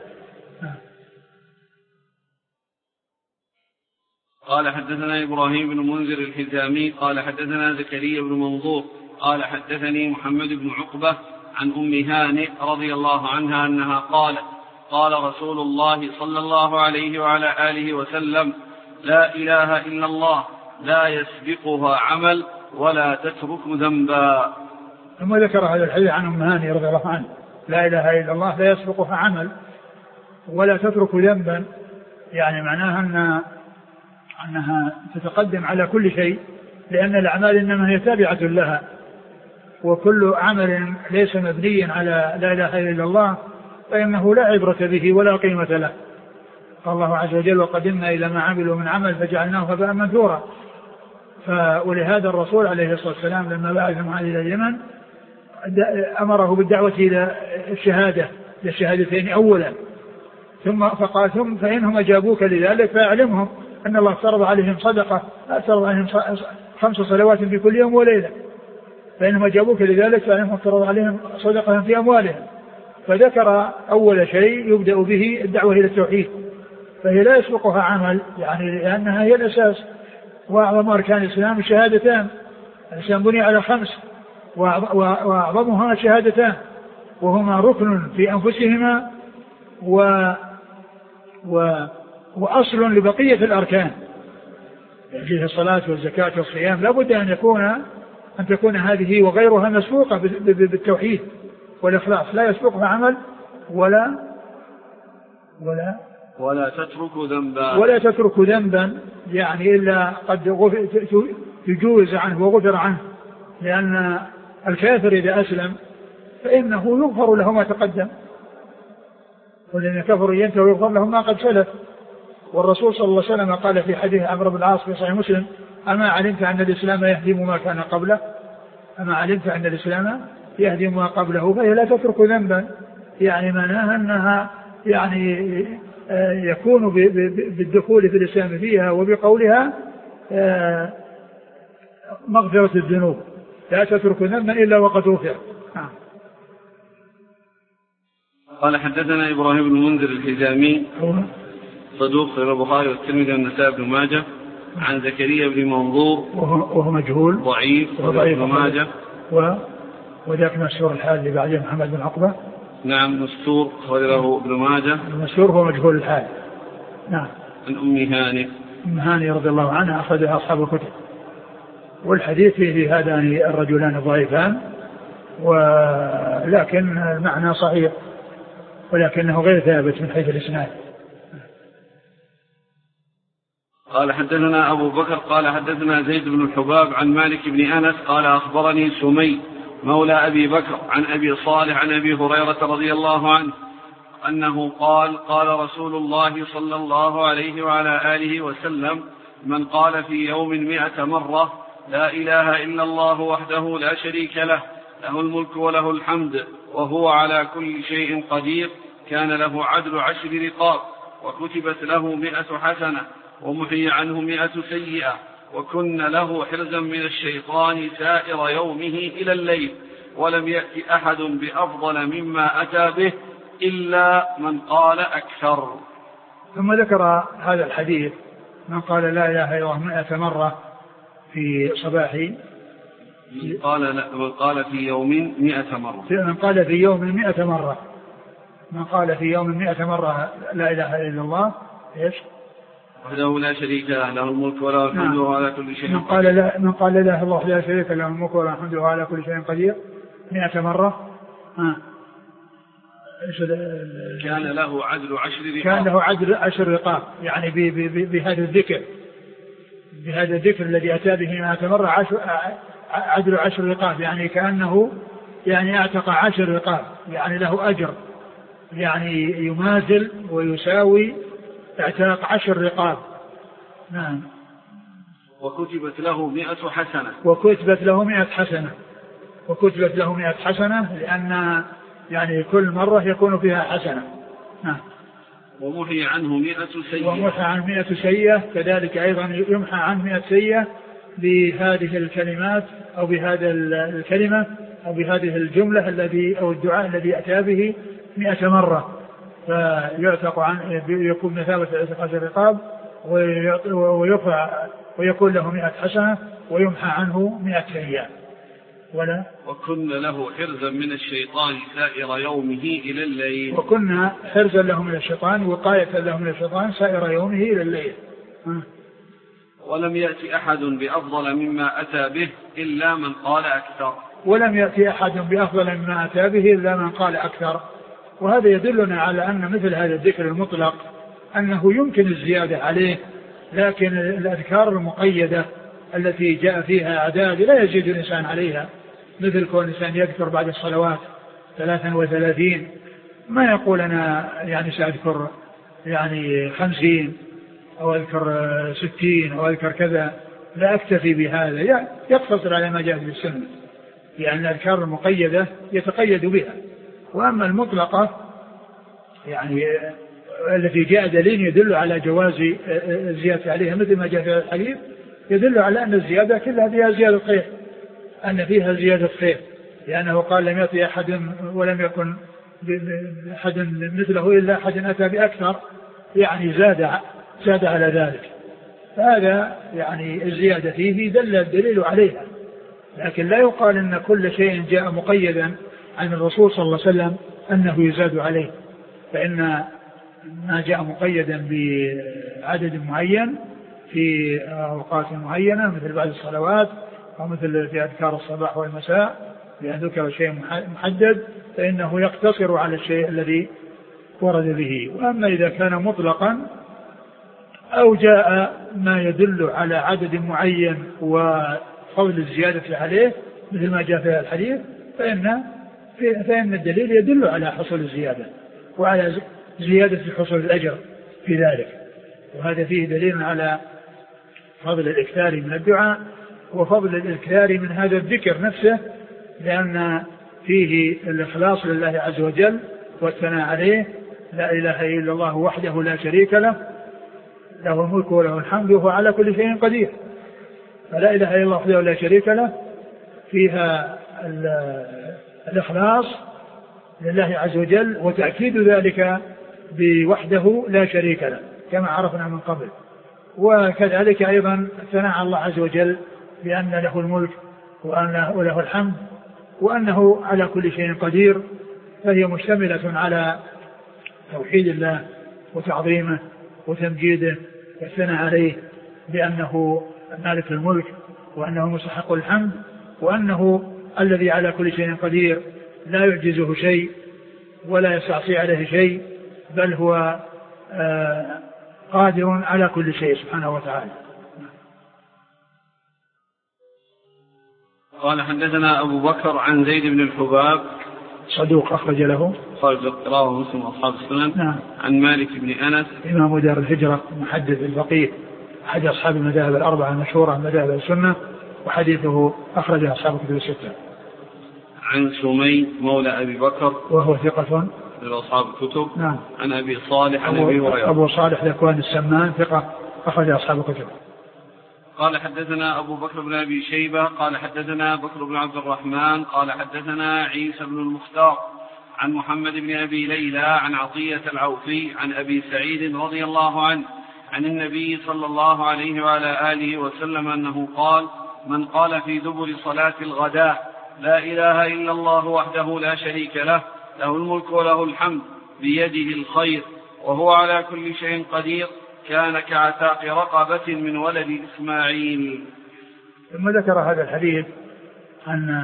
قال حدثنا إبراهيم بن منذر الحزامي قال حدثنا زكريا بن منظور قال حدثني محمد بن عقبة عن أم هانئ رضي الله عنها أنها قالت قال رسول الله صلى الله عليه وعلى آله وسلم لا إله إلا الله لا يسبقها عمل ولا تترك ذنبا. ثم ذكر هذا الحديث عن أم هانئ رضي الله عنها لا إله إلا الله لا يسبقها عمل ولا تترك ذنبا، يعني معناها أنها تتقدم على كل شيء، لأن الأعمال إنما هي تابعة لها، وكل عمل ليس مبنيا على لا إله إلا الله فإنه لا عبرة به ولا قيمة له. قال الله عز وجل: وقدمنا إلى ما عملوا من عمل فجعلناه هباء منثورا. ولهذا الرسول عليه الصلاة والسلام لما بعث معاذ إلى اليمن أمره بالدعوة إلى الشهادة، للشهادتين أولا، ثم فقال: ثم فإنهم أجابوك لذلك فأعلمهم أن الله افترض عليهم صدقة، افترض عليهم 5 صلوات في كل يوم وليلة، فإنهم أجابوك لذلك فإنهم افترض عليهم صدقة في أموالهم. فذكر أول شيء يبدأ به الدعوة إلى التوحيد، فهي لا يسبقها عمل، يعني لأنها هي الأساس. وأعظم أركان الإسلام الشهادتان، الإسلام بني على 5 وأعظمها الشهادتان، وهما ركن في أنفسهما وأصل لبقية الأركان، فيه الصلاة والزكاة والصيام. لا بد أن تكون هذه وغيرها مسبوقة بالتوحيد والإخلاص، لا يسبقها عمل ولا تترك ذنبا يعني إلا قد يجوز عنه وغفر عنه، لأن الكافر إذا أسلم فإنه يغفر له ما تقدم، والذين كفروا ينتهوا يغفر لهم ما قد سلف. والرسول صلى الله عليه وسلم قال في حديث عمرو بن العاص في صحيح مسلم: أما علمت أن الإسلام يهدم ما كان قبله؟ أما علمت أن الإسلام يهدم ما قبله؟ فهي لا تترك ذنبا، يعني معناها أنها يعني يكون بالدخول في الإسلام فيها وبقولها مغفرة الذنوب، لا تترك ذنبا إلا وقد غفر. قال: حدثنا إبراهيم بن منذر الحزامي صدوق في البخاري والترمذي والنسائي بن ماجه، عن زكريا بن منظور وهو مجهول ضعيف ابن ماجه، وذاك مستور الحال اللي بعده محمد بن عقبة. نعم مستور وله ابن ماجه. المستور هو مجهول الحال. نعم. عن أم هاني رضي الله عنها أخرجها أصحاب الكتب. والحديث فيه هذان الرجلان الضعيفان، ولكن المعنى صحيح، ولكنه غير ثابت من حيث الإسناد. قال: حدثنا أبو بكر قال: حدثنا زيد بن الحباب عن مالك بن أنس قال: أخبرني سمي مولى أبي بكر عن أبي صالح عن أبي هريرة رضي الله عنه أنه قال: قال رسول الله صلى الله عليه وعلى آله وسلم: من قال في يوم 100 مرة لا إله إلا الله وحده لا شريك له، له الملك وله الحمد وهو على كل شيء قدير، كان له عدل 10 رقاب، وكتبت له 100 حسنة، ومحي عنه 100 سيئة، وكن له حرزا من الشيطان سائر يومه إلى الليل، ولم يأتي أحد بأفضل مما أتى به إلا من قال أكثر. ثم ذكر هذا الحديث: من قال لا إله إلا الله 100 مرة في صباحه، من قال في يوم 100 مرة، من قال في يوم 100 مرة، من قال في يوم 100 مرة لا إله إلا الله إيش؟ وحده لا شريك له، له الملك وله الحمد وهو على كل شيء قدير. من قال لا إله إلا الله لا شريك له، الملك وله الحمد وهو على كل شيء قدير 100 مرة. كان له عدل 10 رقاب. كان له عدل 10 رقاب، يعني بهذا الذكر، بهذا الذكر الذي أتى به 100 مرة عدل 10 رقاب، يعني كأنه يعني اعتق 10 رقاب، يعني له أجر، يعني يماثل ويساوي اعتاق 10 رقاب. نعم. وكتبت له 100 حسنة. وكتبت له 100 حسنة. وكتبت له 100 حسنة، لأن يعني كل مرة يكون فيها حسنة. نعم. ومحي عنه 100 سيئة. ومحي عنه 100 سيئة، كذلك أيضا يمحى عنه 100 سيئة بهذه الكلمات أو بهذا الكلمة أو بهذه الجملة الذي أو الدعاء الذي أتى به 100 مرة، فيعتق عن يكون مثابة عتق 10 رقاب، ويرفع ويكون له 100 حسنة، ويمحى عنه 100 سيئة. وكن له حرزا من الشيطان سائر يومه إلى الليل. وكنا حرزا له من الشيطان، وقاية له من الشيطان سائر يومه إلى الليل. ولم يأتي أحد بأفضل مما أتى به إلا من قال أكثر. ولم يأتي أحد بأفضل مما أتى به إلا من قال أكثر. وهذا يدلنا على أن مثل هذا الذكر المطلق أنه يمكن الزيادة عليه لكن الأذكار المقيدة التي جاء فيها أعداد لا يزيد الإنسان عليها، مثل كون الإنسان يذكر بعد الصلوات 33، ما يقول أنا يعني سأذكر يعني 50 أو أذكر 60 أو أذكر كذا، لا أكتفي بهذا، يقتصر على ما جاء في السنة، يعني الأذكار المقيدة يتقيد بها. وأما المطلقة يعني التي جاء دليل يدل على جواز الزيادة عليها مثل ما جاء في الحديث، يدل على أن الزيادة كلها فيها زيادة خير، أن فيها زيادة خير، لأنه قال لم يأتي أحد ولم يكن أحد مثله إلا أحد أتى بأكثر، يعني زاد على ذلك. فهذا يعني الزيادة فيه دل الدليل عليها، لكن لا يقال أن كل شيء جاء مقيدا عن الرسول صلى الله عليه وسلم أنه يزاد عليه، فإن ما جاء مقيدا بعدد معين في أوقات معينة مثل بعد الصلوات أو مثل في أذكار الصباح والمساء، لأن ذكر شيء محدد فإنه يقتصر على الشيء الذي ورد به. وأما إذا كان مطلقا أو جاء ما يدل على عدد معين وقول الزيادة عليه مثل ما جاء في الحديث، فإن الدليل يدل على حصول الزيادة وعلى زيادة حصول الأجر في ذلك. وهذا فيه دليل على فضل الإكثار من الدعاء وفضل الإكثار من هذا الذكر نفسه، لأن فيه الإخلاص لله عز وجل والثناء عليه، لا إله إلا الله وحده لا شريك له، له الملك وله الحمد وهو على كل شيء قدير. فلا إله إلا الله وحده لا شريك له فيها الإخلاص لله عز وجل وتأكيد ذلك بوحده لا شريك له كما عرفنا من قبل. وكذلك أيضا الثناء على الله عز وجل بأن له الملك وأنه له الحمد وأنه على كل شيء قدير، فهي مشتملة على توحيد الله وتعظيمه وتمجيده والثناء عليه بأنه مالك الملك وأنه مستحق الحمد وأنه الذي على كل شيء قدير لا يعجزه شيء ولا يستعصي عليه شيء، بل هو قادر على كل شيء سبحانه وتعالى. قال حدثنا أبو بكر عن زيد بن الحباب صدوق أخرج له رواه مسلم وأصحاب السنن. نعم. عن مالك بن أنس إمام دار الهجرة محدث الفقيه أحد أصحاب المذاهب الأربعة المشهورة مذاهب السنة، وحديثه أخرجه أصحاب الكتب الستة. عن سمي مولى أبي بكر وهو ثقة لأصحاب الكتب. نعم. عن أبي صالح عن أبي هريرة. أبو صالح ذكوان السمان ثقة أخرج أصحاب الكتب. قال حدثنا أبو بكر بن أبي شيبة قال حدثنا بكر بن عبد الرحمن قال حدثنا عيسى بن المختار عن محمد بن أبي ليلى عن عطية العوفي عن أبي سعيد رضي الله عنه عن النبي صلى الله عليه وعلى آله وسلم أنه قال: من قال في دبر صلاة الغداء لا إله إلا الله وحده لا شريك له، له الملك وله الحمد، بيده الخير، وهو على كل شيء قدير، كان كعتاق رقبة من ولد إسماعيل. ثم ذكر هذا الحديث عن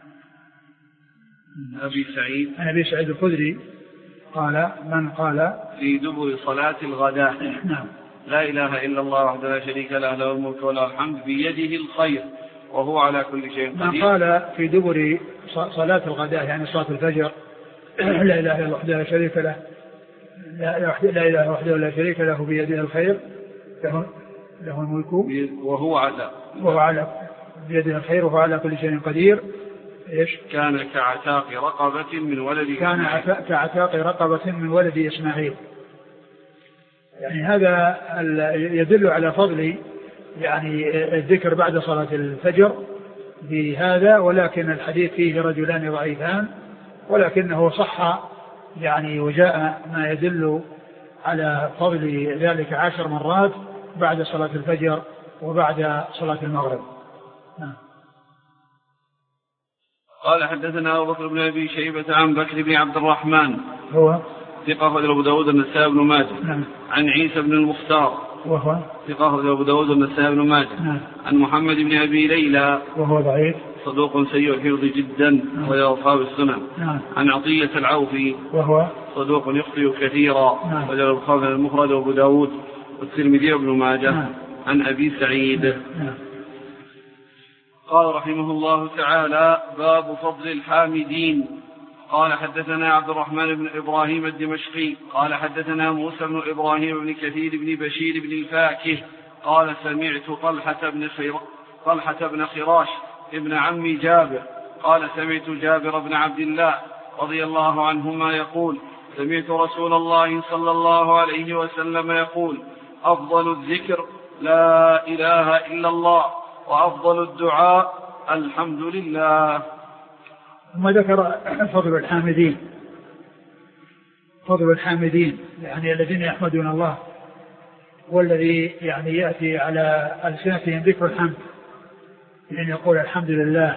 أبي سعيد الخدري قال: من قال في دبر صلاة الغداء نعم لا إله إلا الله وحده لا شريك له، له الملك وله الحمد، بيده الخير، وهو على كل شيء قدير. من قال في دبر صلاة الغداء يعني صلاة الفجر لا إله إلا الله وحده لا شريك له، لا إله وحده لا شريك له، بيده الخير، له الملك وهو على بيده الخير وهو على كل شيء قدير. إيش؟ كان كعتاق رقبة من ولد إسماعيل. يعني هذا يدل على فضل يعني الذكر بعد صلاة الفجر بهذا، ولكن الحديث فيه رجلان ضعيفان، ولكنه صح يعني، وجاء ما يدل على فضل ذلك 10 مرات بعد صلاة الفجر وبعد صلاة المغرب. قال حدثنا أبو بكر بن أبي شيبة عن بكر بن عبد الرحمن هو ثقة أخرج أبو داود النسائي بن ماجه. نعم. عن عيسى بن المختار وهو ثقة أخرج أبو داود النسائي بن ماجه. نعم. عن محمد بن أبي ليلى وهو ضعيف صدوق سيء الحفظ جدا وهو أصحاب السنن. نعم. عن عطية العوفي وهو صدوق يخطئ كثيرا وجل البخاري المخرج وأبو داود والترمذي وابن ماجه عن أبي سعيد. قال رحمه الله تعالى: باب فضل الحامدين. قال حدثنا عبد الرحمن بن إبراهيم الدمشقي قال حدثنا موسى بن إبراهيم بن كثير بن بشير بن الفاكه قال سمعت طلحة بن خراش ابن عم جابر قال سمعت جابر بن عبد الله رضي الله عنهما يقول: سمعت رسول الله صلى الله عليه وسلم يقول: أفضل الذكر لا إله إلا الله، وأفضل الدعاء الحمد لله. ثم ذكر فضل الحامدين يعني الذين يحمدون الله، والذي يعني يأتي على ألسنتهم ذكر الحمد، لأن يقول الحمد لله.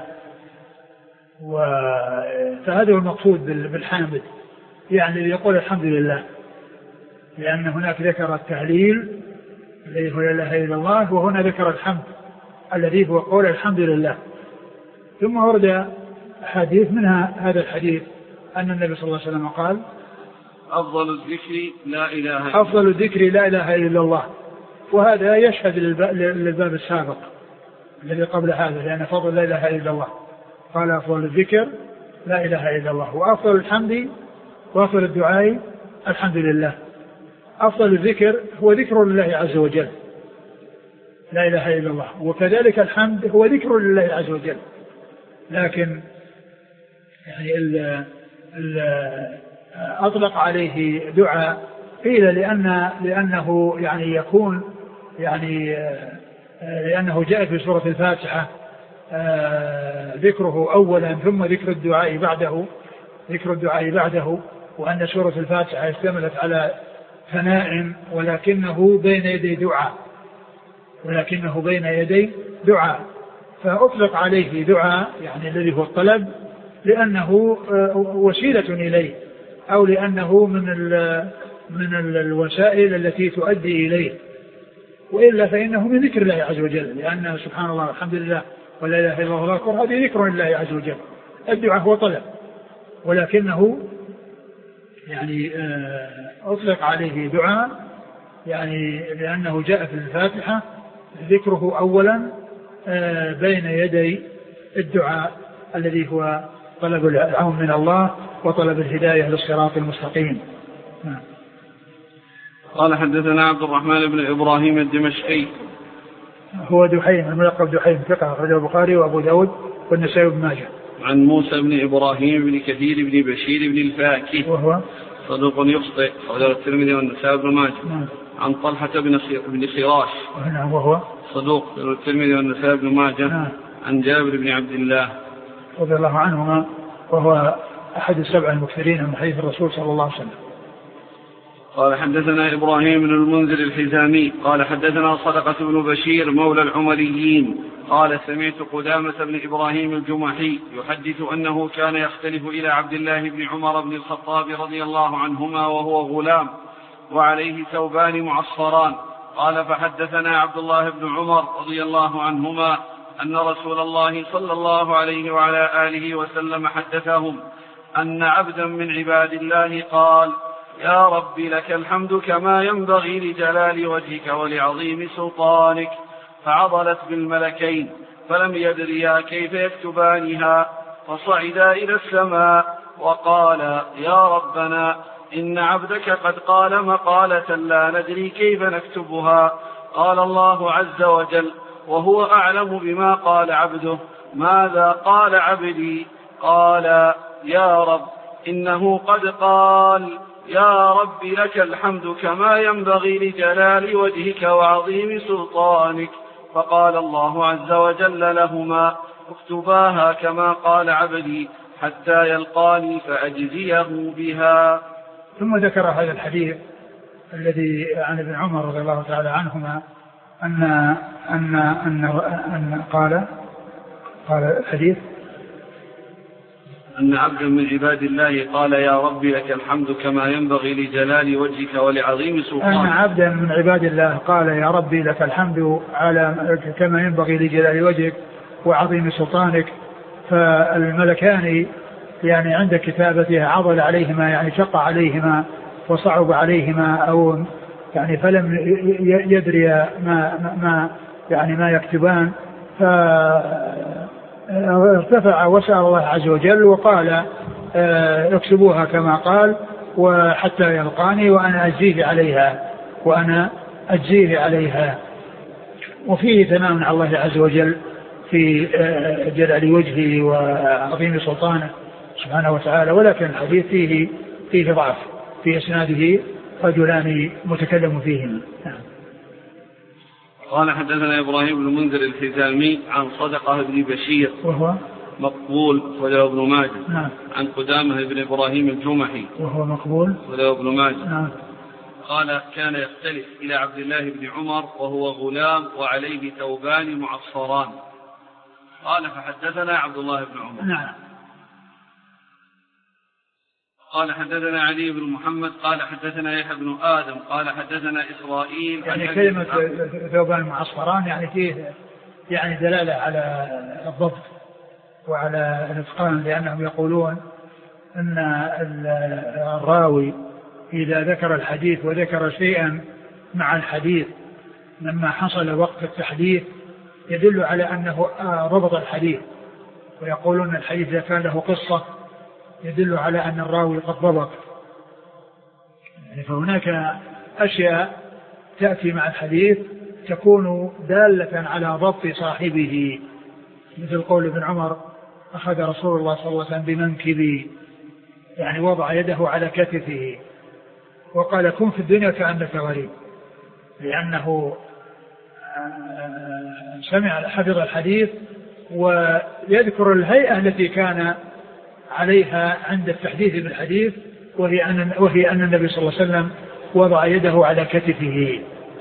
فهذا هو المقصود بالحامد، يعني يقول الحمد لله، لأن هناك ذكر التهليل الذي هو لا إله إلا الله، وهنا ذكر الحمد الذي هو قول الحمد لله. ثم ورد حديث منها هذا الحديث أن النبي صلى الله عليه وسلم قال: أفضل الذكر لا إله إلا الله. وهذا يشهد للباب السابق الذي قبل هذا، لأن فضل لا إله إلا الله. قال: أفضل الذكر لا إله إلا الله، وأفضل الحمد وأفضل الدعاء الحمد لله. أفضل الذكر هو ذكر لله عز وجل لا إله إلا الله، وكذلك الحمد هو ذكر لله عز وجل، لكن يعني أطلق عليه دعاء قيل لأنه يعني يكون يعني لأنه جاء في سورة الفاتحة ذكره أولا ثم ذكر الدعاء بعده، وأن سورة الفاتحة اشتملت على ثناء ولكنه بين يدي دعاء، فأطلق عليه دعاء يعني الذي هو الطلب، لأنه وسيلة إليه، أو لأنه من الوسائل التي تؤدي إليه، وإلا فإنه من ذكر الله عز وجل، لأن سبحان الله الحمد لله ولا إله إلا الله أكبر هذه ذكر لله عز وجل. الدعاء هو طلب، ولكنه يعني أطلق عليه دعاء يعني لأنه جاء في الفاتحة ذكره أولا بين يدي الدعاء الذي هو طلب العون من الله وطلب الهداية للصراط المستقيم. قال حدثنا عبد الرحمن بن إبراهيم الدمشقي هو دحيم الملقب دحيم ثقة أخرجه البخاري وأبو داود والنسائي وابن ماجه. عن موسى بن إبراهيم بن كثير بن بشير بن الفاكه وهو صدوق يخطئ أخرجه الترمذي والنسائي وابن ماجه. عن طلحة بن خراش وهو صدوق الترمذي والنسائي وابن ماجه. عن جابر بن عبد الله رضي الله عنهما، وهو أحد السبع المكثرين من حديث الرسول صلى الله عليه وسلم. قال حدثنا إبراهيم بن المنذر الحزامي قال حدثنا صدقة بن بشير مولى العمريين قال سمعت قدامة بن إبراهيم الجمحي يحدث أنه كان يختلف إلى عبد الله بن عمر بن الخطاب رضي الله عنهما وهو غلام وعليه ثوبان معصران. قال فحدثنا عبد الله بن عمر رضي الله عنهما أن رسول الله صلى الله عليه وعلى آله وسلم حدثهم أن عبدا من عباد الله قال: يا رب لك الحمد كما ينبغي لجلال وجهك ولعظيم سلطانك، فعضلت بالملكين فلم يدريا كيف يكتبانها، فصعدا إلى السماء وقال: يا ربنا إن عبدك قد قال مقالة لا ندري كيف نكتبها. قال الله عز وجل وهو أعلم بما قال عبده: ماذا قال عبدي؟ قال: يا رب إنه قد قال: يا رب لك الحمد كما ينبغي لجلال وجهك وعظيم سلطانك. فقال الله عز وجل لهما: اكتباها كما قال عبدي حتى يلقاني فأجزيه بها. ثم ذكر هذا الحديث الذي عن ابن عمر رضي الله تعالى عنهما أن قال الحديث أن عبدا من عباد الله قال: يا رب لك الحمد كما ينبغي لجلال وجهك ولعظيم سلطانك. أن عبدا من عباد الله قال: يا رب لك الحمد كما ينبغي لجلال وجهك وعظيم سلطانك. فالملكان يعني عند كتابتها عضل عليهما، يعني شق عليهما وصعب عليهما، يعني فلم يدري ما يكتبان، فارتفع وسأل الله عز وجل وقال اكتبوها كما قال وحتى يلقاني وأنا أجزيه عليها. وفيه ثناء على الله عز وجل في جلال وجهه وعظيم سلطانه سبحانه وتعالى، ولكن الحديث فيه ضعف في إسناده، رجلان متكلم فيهما. قال حدثنا إبراهيم بن منذر الحزامي عن صدقة بن بشير وهو مقبول وله ابن ماجه. نعم. عن قدامة بن إبراهيم الجمحي وهو مقبول وله ابن ماجه. نعم. قال كان يختلف إلى عبد الله بن عمر وهو غلام وعليه ثوبان معصران. قال فحدثنا عبد الله بن عمر. نعم. قال حدثنا علي بن محمد قال حدثنا يحيى بن آدم قال حدثنا إسرائيل. يعني كلمة ثوبان معصران يعني فيه يعني دلالة على الضبط وعلى الإتقان، لأنهم يقولون أن الراوي إذا ذكر الحديث وذكر شيئا مع الحديث لما حصل وقت التحديث يدل على أنه ربط الحديث، ويقولون أن الحديث إذا كان له قصة يدل على أن الراوي قد ضبط. يعني فهناك أشياء تأتي مع الحديث تكون دالة على ضبط صاحبه، مثل قول ابن عمر أخذ رسول الله صلى الله عليه وسلم بمنكبي، يعني وضع يده على كتفه وقال كن في الدنيا كأنك غريب، لأنه حفظ الحديث ويذكر الهيئة التي كان عليها عند التحديث بالحديث، وهي أن النبي صلى الله عليه وسلم وضع يده على كتفه.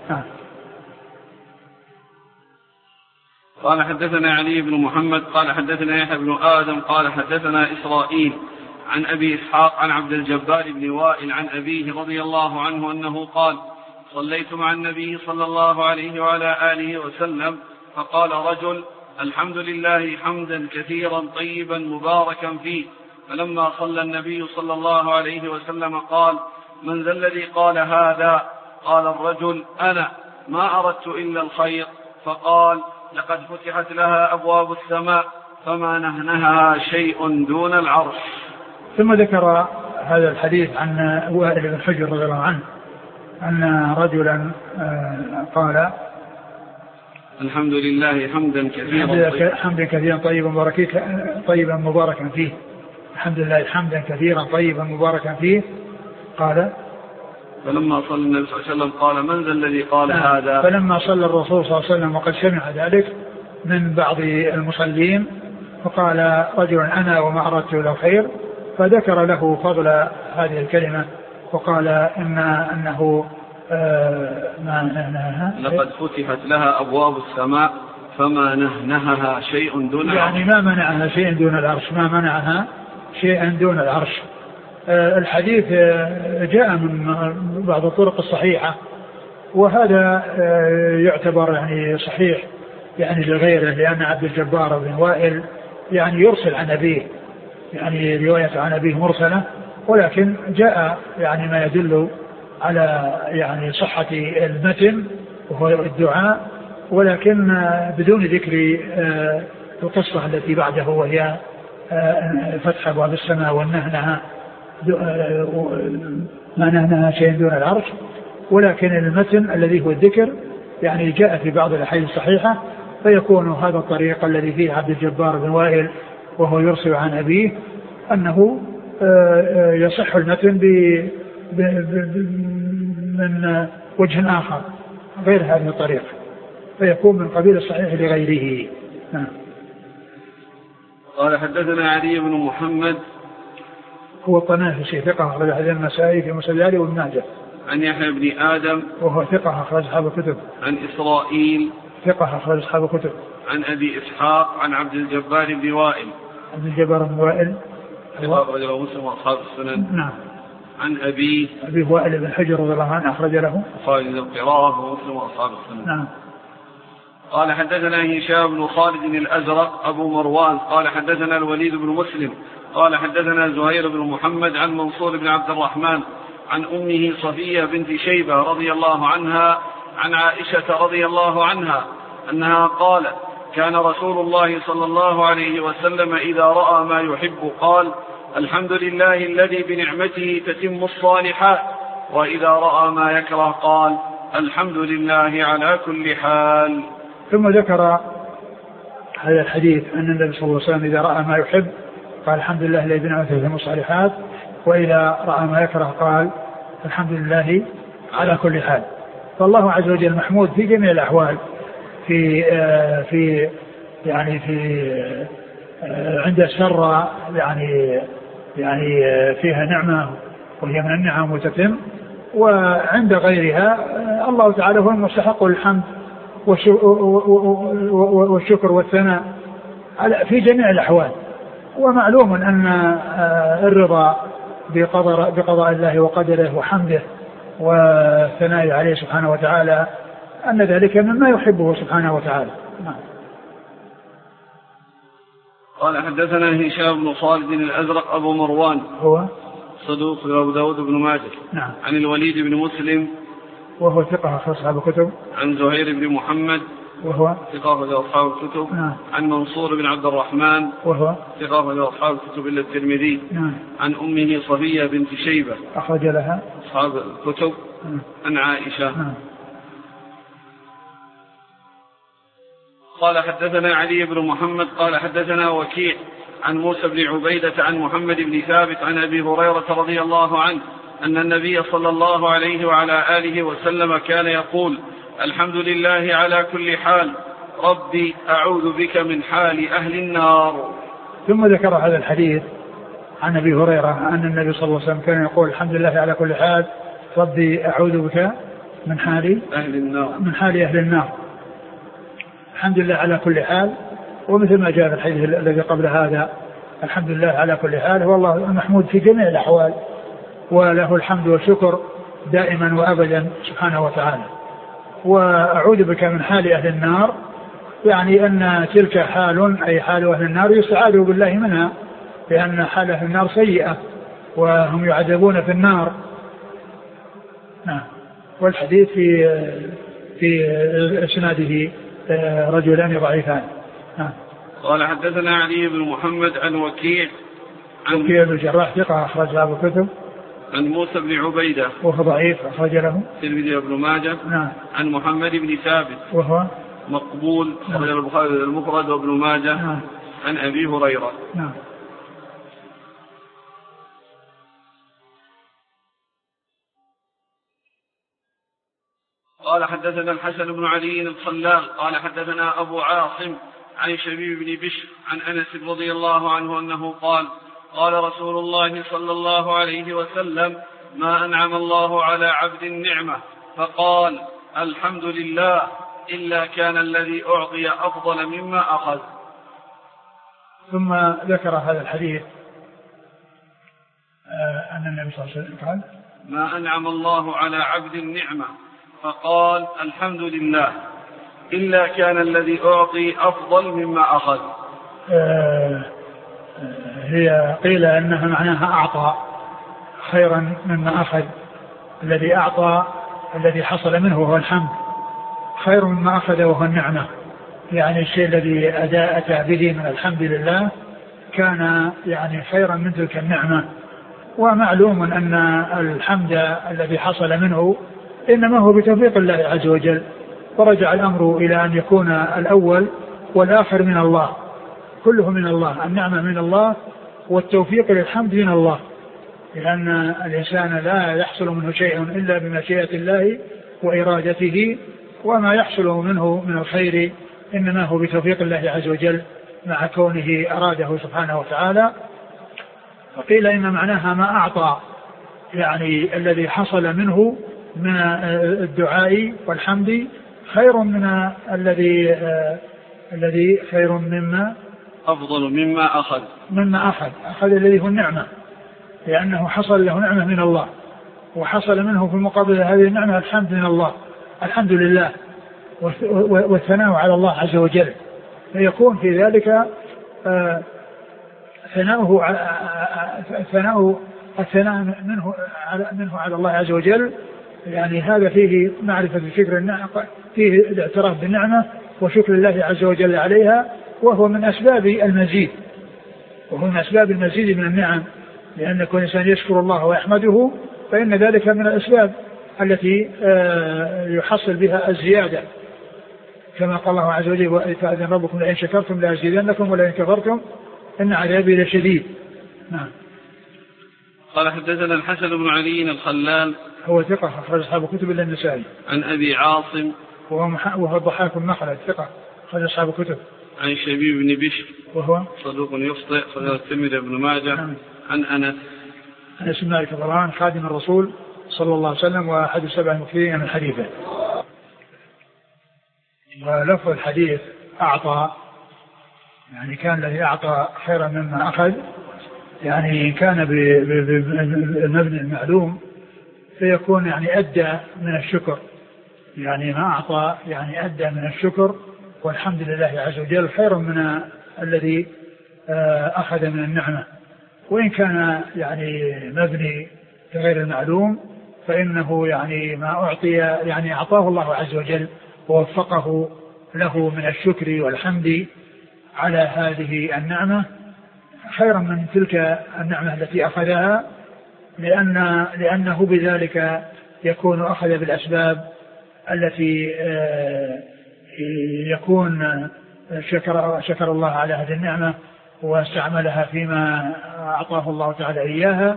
قال حدثنا علي بن محمد قال حدثنا يحيى بن آدم قال حدثنا إسرائيل عن أبي إسحاق عن عبد الجبار بن وائل عن أبيه رضي الله عنه أنه قال صليت مع النبي صلى الله عليه وعلى آله وسلم فقال رجل الحمد لله حمدا كثيرا طيبا مباركا فيه، فلما صلى النبي صلى الله عليه وسلم قال من ذا الذي قال هذا؟ قال الرجل أنا، ما أردت إلا الخير. فقال لقد فتحت لها أبواب السماء فما نهنها شيء دون العرش. ثم ذكر هذا الحديث عن وائل بن حجر رضي الله عنه أن رجلا قال الحمد لله حمدا كثيرا طيبا مباركا فيه، الحمد لله حمدا كثيرا طيبا مباركا فيه. قال فلما صلى النبي صلى الله عليه وسلم قال من ذا الذي قال هذا؟ فلما صلى الرسول صلى الله عليه وسلم وقد سمع ذلك من بعض المصلين فقال رجل أنا وما أردت له خير، فذكر له فضل هذه الكلمة وقال أنه ما نهنها لقد فتحت لها أبواب السماء فما نهنها شيء دون العرش، يعني ما منعها شيء دون العرش، ما منعها شيئا دون العرش. الحديث جاء من بعض الطرق الصحيحة، وهذا يعتبر يعني صحيح يعني لغيره، لأن عبد الجبار بن وائل يعني يرسل عن أبيه، يعني رواية عن أبيه مرسلة، ولكن جاء يعني ما يدل على يعني صحة المتن وهو الدعاء، ولكن بدون ذكر القصة التي بعده وهي فتح أبواب السماء والنهنها ما نهنها شيء دون العرش. ولكن المتن الذي هو الذكر يعني جاء في بعض الأحاديث الصحيحة، فيكون هذا الطريق الذي فيه عبد الجبار بن وائل وهو يرسل عن أبيه أنه يصح المتن من وجه آخر غير هذه الطريقة، فيكون من قبيل الصحيح لغيره. قال حدثنا علي بن محمد هو الطنافسي ثقة أخرج حديث النسائي في مسجد وابن ماجه. عن يحيى بن آدم وهو ثقة أخرج أصحاب الكتب. عن إسرائيل ثقة أخرج أصحاب الكتب. عن أبي إسحاق عن عبد الجبار بن وائل. عبد الجبار بن وائل ثقة أخرجه مسلم وأصحاب السنن. نعم. عن أبي وائل بن حجر رضي الله عنه أخرج له خالد القراءة ومسلم وأصحاب السنن. نعم. قال حدثنا هشام بن خالد الأزرق أبو مروان قال حدثنا الوليد بن مسلم قال حدثنا زهير بن محمد عن منصور بن عبد الرحمن عن أمه صفية بنت شيبة رضي الله عنها عن عائشة رضي الله عنها أنها قالت: كان رسول الله صلى الله عليه وسلم إذا رأى ما يحب قال: الحمد لله الذي بنعمته تتم الصالحات، وإذا رأى ما يكره قال: الحمد لله على كل حال. ثم ذكر هذا الحديث أن النبي صلى الله عليه وسلم إذا رأى ما يحب قال: الحمد لله الذي بنعمته تتم الصالحات، وإذا رأى ما يكره قال: الحمد لله على كل حال. فالله عز وجل محمود في جميع الأحوال، في عند السر يعني فيها نعمة وهي من النعم وتتم، وعند غيرها الله تعالى هو المستحق للحمد والشكر والثناء في جميع الأحوال. ومعلوم أن الرضا بقضاء الله وقدره وحمده والثناء عليه سبحانه وتعالى أن ذلك مما يحبه سبحانه وتعالى. قال: حدثنا هشام بن خالد الأزرق أبو مروان هو صدوق أبو داود بن ماجه. نعم. عن الوليد بن مسلم وهو ثقة أخرج أصحاب الكتب. عن زهير بن محمد وهو ثقة أخرج أصحاب الكتب. نعم. عن منصور بن عبد الرحمن وهو ثقة أخرج أصحاب الكتب إلا الترمذي. نعم. عن أمه صفية بنت شيبة أخرج لها أصحاب الكتب. نعم. عن عائشة. نعم. قال: حدثنا علي بن محمد قال: حدثنا وكيع عن موسى بن عبيدة عن محمد بن ثابت عن أبي هريرة رضي الله عنه أن النبي صلى الله عليه وعلى آله وسلم كان يقول: الحمد لله على كل حال، ربي أعوذ بك من حال أهل النار. ثم ذكر هذا الحديث عن أبي هريرة أن النبي صلى الله عليه وسلم كان يقول: الحمد لله على كل حال، ربي أعوذ بك من حال أهل النار. الحمد لله على كل حال، ومثل ما جاء في الحديث الذي قبل هذا: الحمد لله على كل حال، هو الله المحمود في جميع الأحوال، وله الحمد والشكر دائما وأبدا سبحانه وتعالى. وأعوذ بك من حال أهل النار، يعني أن تلك حال أي حال أهل النار يستعاذ بالله منها، لأن حال أهل النار سيئة وهم يعذبون في النار. والحديث في إسناده رجلان ضعيفان. قال: حدثنا علي بن محمد عن وكيع بن الجراح ثقة أخرج له الكتب. عن موسى بن عبيدة وهو ضعيف أخرج له الترمذي وابن ماجه. نعم. عن محمد بن ثابت وهو مقبول أخرج البخاري المفرد وابن ماجه. نعم. عن أبي هريرة. نعم. قال: حدثنا الحسن بن علي الخلال قال: حدثنا أبو عاصم عن شبيب بن بشر عن أنس رضي الله عنه أنه قال: قال رسول الله صلى الله عليه وسلم: ما أنعم الله على عبد النعمة فقال: الحمد لله، إلا كان الذي أعطي أفضل مما أخذ. ثم ذكر هذا الحديث أن النبي صلى الله عليه وسلم قال: ما أنعم الله على عبد النعمة فقال: الحمد لله، إلا كان الذي أعطي أفضل مما أخذ. هي قيل أنها معناها أعطى خيرا مما أخذ. الذي أعطى الذي حصل منه هو الحمد، خير مما أخذ وهو النعمة، يعني الشيء الذي أتى به من الحمد لله كان يعني خيرا من تلك النعمة. ومعلوم أن الحمد الذي حصل منه إنما هو بتوفيق الله عز وجل، ورجع الأمر إلى أن يكون الأول والآخر من الله، كله من الله، النعمة من الله والتوفيق للحمد من الله، لأن الإنسان لا يحصل منه شيء إلا بمشيئة الله وإرادته، وما يحصل منه من الخير إنما هو بتوفيق الله عز وجل مع كونه أراده سبحانه وتعالى. فقيل إن معناها ما أعطى، يعني الذي حصل منه من الدعاء والحمد خير من الذي خير مما أفضل مما أخذ الذي هو النعمة، لأنه حصل له نعمة من الله، وحصل منه في مقابل هذه النعمة الحمد من الله، الحمد لله والثناء على الله عز وجل، فيكون في ذلك ثناؤه الثناء منه على الله عز وجل، يعني هذا فيه معرفة شكر النعمة، فيه الاعتراف بالنعمة وشكر الله عز وجل عليها، وهو من أسباب المزيد من النعم، لأن كل إنسان يشكر الله ويحمده فإن ذلك من الأسباب التي يحصل بها الزيادة، كما قال الله عز وجل: فأذن ربكم لئن شكرتم لأزيدنكم ولئن كفرتم إن عذابي لشديد. نعم. قال حدثنا الحسن بن علي الخلال هو ثقة أخرج أصحاب كتب إلا النسائي. عن أبي عاصم وهو الضحاك بن مخلد ثقة أخرج أصحاب كتب. عن شبيب بن بشر وهو صدوق يخطئ أخرج الترمذي بن ماجه. نعم. عن أنس بن مالك الضران خادم الرسول صلى الله عليه وسلم وأحد السبع المكثرين من حديثه. ولفظ الحديث أعطى، يعني كان الذي أعطى خيرا مما أخذ، يعني كان بالمبنى المعلوم فيكون يعني أدى من الشكر، يعني ما أعطى يعني أدى من الشكر والحمد لله عز وجل خير من الذي أخذ من النعمة. وإن كان يعني مبني غير المعلوم فإنه يعني ما أعطي يعني أعطاه الله عز وجل ووفقه له من الشكر والحمد على هذه النعمة خيرا من تلك النعمة التي أخذها، لأنه بذلك يكون أخذ بالأسباب التي يكون شكر الله على هذه النعمة واستعملها فيما أعطاه الله تعالى إياها.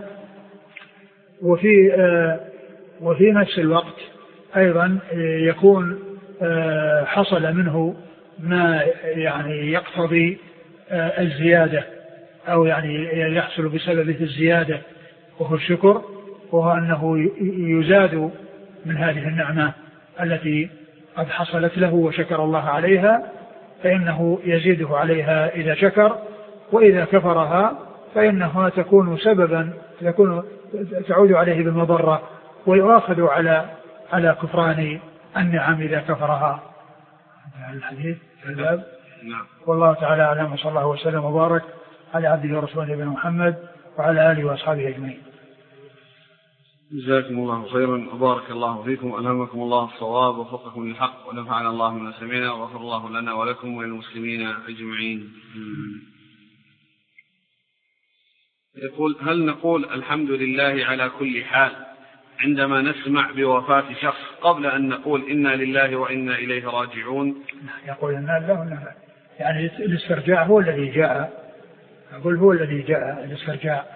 وفي نفس الوقت أيضا يكون حصل منه ما يعني يقتضي الزيادة أو يعني يحصل بسببه الزيادة، وهو الشكر، وهو أنه يزاد من هذه النعمة التي قد حصلت له وشكر الله عليها، فإنه يزيده عليها إذا شكر، وإذا كفرها فإنها تكون سببا تعود عليه بالمضرة ويؤاخذ على كفران النعم إذا كفرها. الحديث الباب. نعم. والله تعالى أعلم، وصلى الله وسلم وبارك على عبده ورسوله نبينا محمد وعلى آله وأصحابه أجمعين. جزاكم الله خيرا وبارك الله فيكم وألهمكم الله الصواب ووفقكم للحق ونفعنا الله بما سمعنا وغفر الله لنا ولكم وللمسلمين أجمعين. يقول: هل نقول الحمد لله على كل حال عندما نسمع بوفاة شخص قبل أن نقول إنا لله وإنا إليه راجعون؟ يقول إنا لله وإنا إليه، يعني الاسترجاع هو الذي جاء، أقول هو الذي جاء الاسترجاع.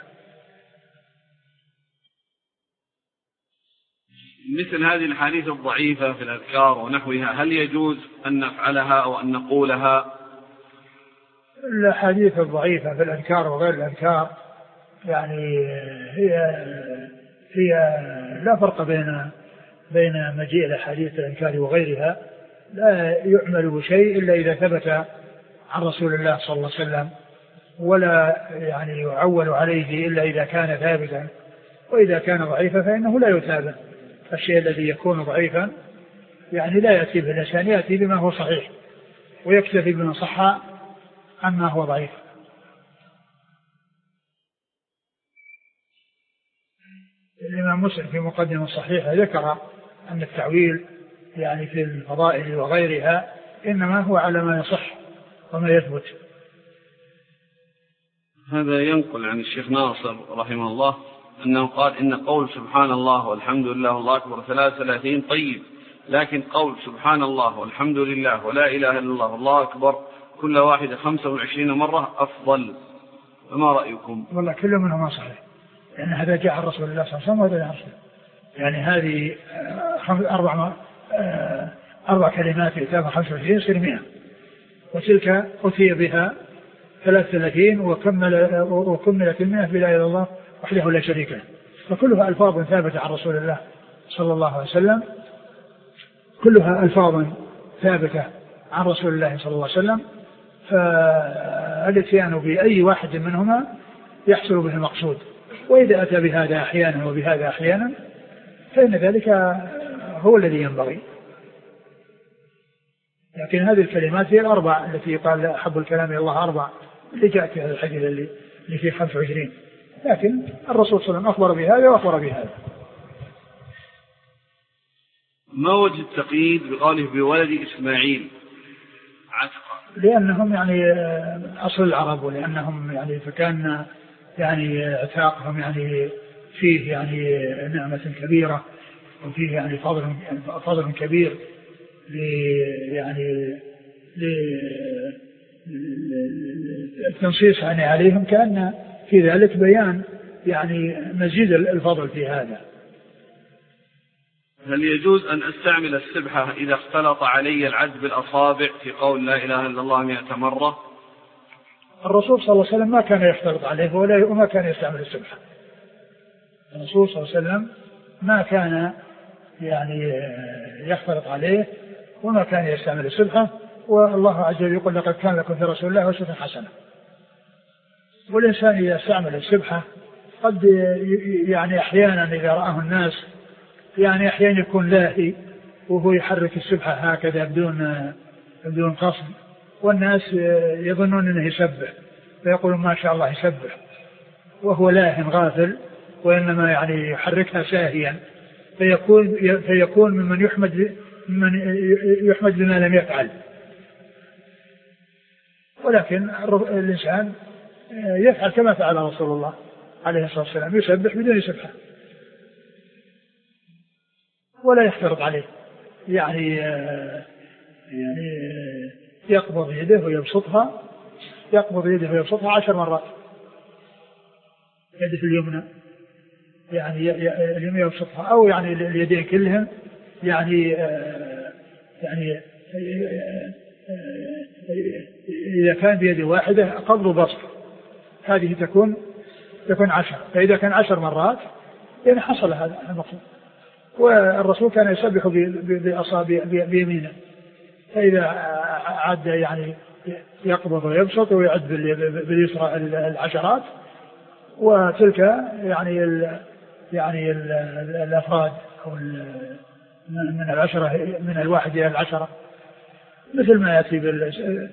مثل هذه الحديث الضعيفة في الأذكار ونحوها، هل يجوز أن نفعلها أو أن نقولها؟ الحديث الضعيفة في الأذكار وغير الأذكار يعني هي لا فرق بين مجيء الأحاديث الأذكار وغيرها، لا يعمل بشيء إلا إذا ثبت عن رسول الله صلى الله عليه وسلم، ولا يعني يعول عليه إلا إذا كان ثابتا، وإذا كان ضعيفا فإنه لا يتابع. الشيء الذي يكون ضعيفا يعني لا يأتي به الإنسان، يأتي بما هو صحيح ويكتفي بما صح عما هو ضعيف. الإمام مسلم في مقدمة صحيحة ذكر أن التعويل يعني في الفضائل وغيرها إنما هو على ما يصح وما يثبت. هذا ينقل عن الشيخ ناصر رحمه الله أنه قال: إن قول سبحان الله والحمد لله والله أكبر 33 طيب، لكن قول سبحان الله والحمد لله ولا إله إلا الله والله أكبر كل واحدة 25 مرة أفضل. فما رأيكم؟ والله كل منهما صحيح، لأن هذا جاء عن رسول الله صلى الله عليه وسلم وهذا جاء عن رسول الله. يعني هذه 4 كلمات يتابع 25 يصير 100، وتلك أتي بها 33 وكملت 100 بلا إله إلا الله وحده لا شريك له. فكلها ألفاظ ثابتة عن رسول الله صلى الله عليه وسلم، كلها ألفاظ ثابتة عن رسول الله صلى الله عليه وسلم، فالاتيان بأي واحد منهما يحصل به المقصود. وإذا أتى بهذا أحيانا وبهذا أحيانا فإن ذلك هو الذي ينبغي. لكن هذه الكلمات هي 4 التي قال أحب الكلام إلى الله 4 اللي جاءت في هذا الحديث اللي فيه 25، لكن الرسول صلى الله عليه وسلم أخبر بهذا وأخبر بهذا. ما وجه التقييد بقوله بولد إسماعيل عتقا؟ لأنهم يعني أصل العرب، ولأنهم يعني فكان يعني عتاقهم يعني فيه يعني نعمة كبيرة، وفيه يعني فضل كبير يعني التنصيص يعني عليهم، كأن في ذلك بيان يعني مزيد الفضل في هذا. هل يجوز أن أستعمل السبحة إذا اختلط علي العد بالأصابع في قول لا إله إلا الله 100 مرة؟ الرسول صلى الله عليه وسلم ما كان يختلط عليه وما كان يستعمل السبحة. الرسول صلى الله عليه وسلم ما كان يعني يختلط عليه وما كان يستعمل السبحة، والله عز وجل يقول لقد كان لكم في رسول الله أسوة حسنة. والإنسان إذا استعمل السبحة قد يعني أحيانا إذا رآه الناس يعني أحيانا يكون لاهي وهو يحرك السبحة هكذا بدون قصد، والناس يظنون أنه يسبح فيقولون ما شاء الله يسبح، وهو لاهٍ غافل، وإنما يعني يحركها ساهيا، فيكون ممن يحمد بما لم يفعل. ولكن الإنسان يفعل كما فعل رسول الله عليه الصلاة والسلام، يسبح بدون سبحة ولا يختلط عليه، يعني يقبض يده ويبسطها 10 مرات، يده اليمنى يعني اليمنى يبسطها، أو يعني اليدين كلهم يعني إذا كان بيد واحدة قبض وبسط، هذه تكون 10، فإذا كان 10 مرات يعني حصل هذا المقصود. والرسول كان يسبح بأصابع بيمينه، فإذا عد يعني يقبض ويبسط ويعد باليسرى العشرات، وتلك يعني الأفراد أو من العشرة، من 1 إلى 10، مثل ما يأتي لا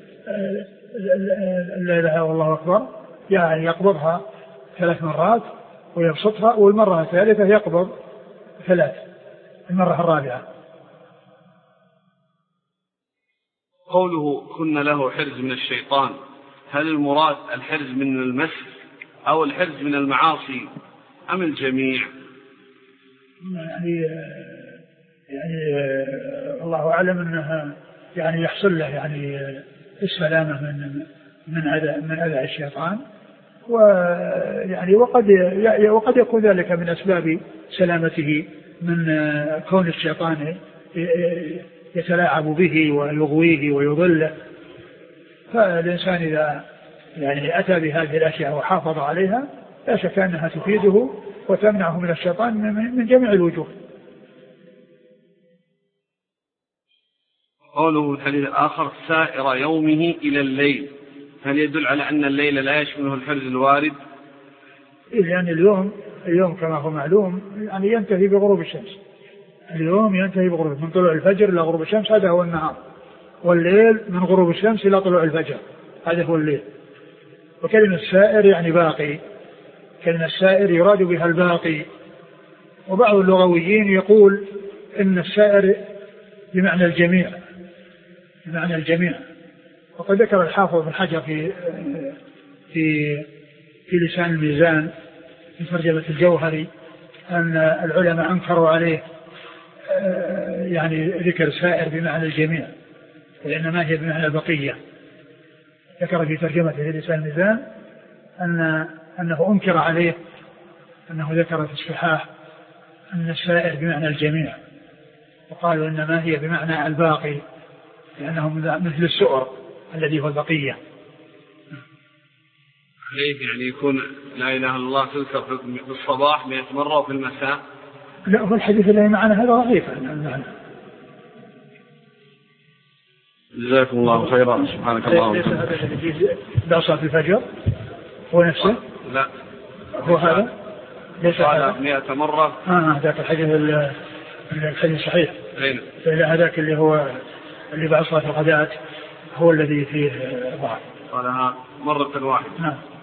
إله إلا الله أكبر، يعني يقبضها 3 مرات ويبسطها، والمرة الثالثة يقبض 3، المرة الرابعة. قوله كن له حرز من الشيطان، هل المراد الحرز من المس أو الحرز من المعاصي أم الجميع؟ يعني الله أعلم أنها يعني يحصل له يعني السلامة من أذى الشيطان، ويعني وقد يكون ذلك من أسباب سلامته من كون الشيطان يتلاعب به ويغويه ويضله. فالإنسان إذا يعني أتى بهذه الأشياء وحافظ عليها لا شك أنها تفيده وتمنعه من الشيطان من جميع الوجوه. قوله في الحديث الآخر سائر يومه إلى الليل، هل يدل على أن الليل لا يشمله الحرز الوارد؟ يعني اليوم كما هو معلوم يعني ينتهي بغروب الشمس، اليوم ينتهي بغروب من طلوع الفجر إلى غروب الشمس، هذا هو النهار، والليل من غروب الشمس إلى طلوع الفجر، هذا هو الليل. وكلمة السائر يعني باقي، كلمة السائر يراد بها الباقي. وبعض اللغويين يقول إن السائر بمعنى الجميع، بمعنى الجميع. وقد ذكر الحافظ بن حجر في لسان الميزان في ترجمة الجوهري أن العلماء أنكروا عليه يعني ذكر سائر بمعنى الجميع، وإنما هي بمعنى البقية. ذكر في ترجمته في لسان الميزان أنه أنكر عليه أنه ذكر في الصحاح أن السائر بمعنى الجميع، وقالوا إنما هي بمعنى الباقي، لأنه مثل السؤر الذي هو البقية. ليه يعني يكون لا إله إلا الله تذكر في الصباح 100 مرة وفي المساء؟ لا، هو الحديث الذي معنا هذا ضعيف المعنى. جزاكم الله خيرا. سبحانك اللهم ليس هذا الذي بأصل في الفجر هو نفسه؟ لا، هو هذا ليس على 100 مرة. ذاك الحديث صحيح. فإذا هذاك اللي بعد صلاة الغداء هو الذي فيه ضعف. قالها مرة واحدة. نعم.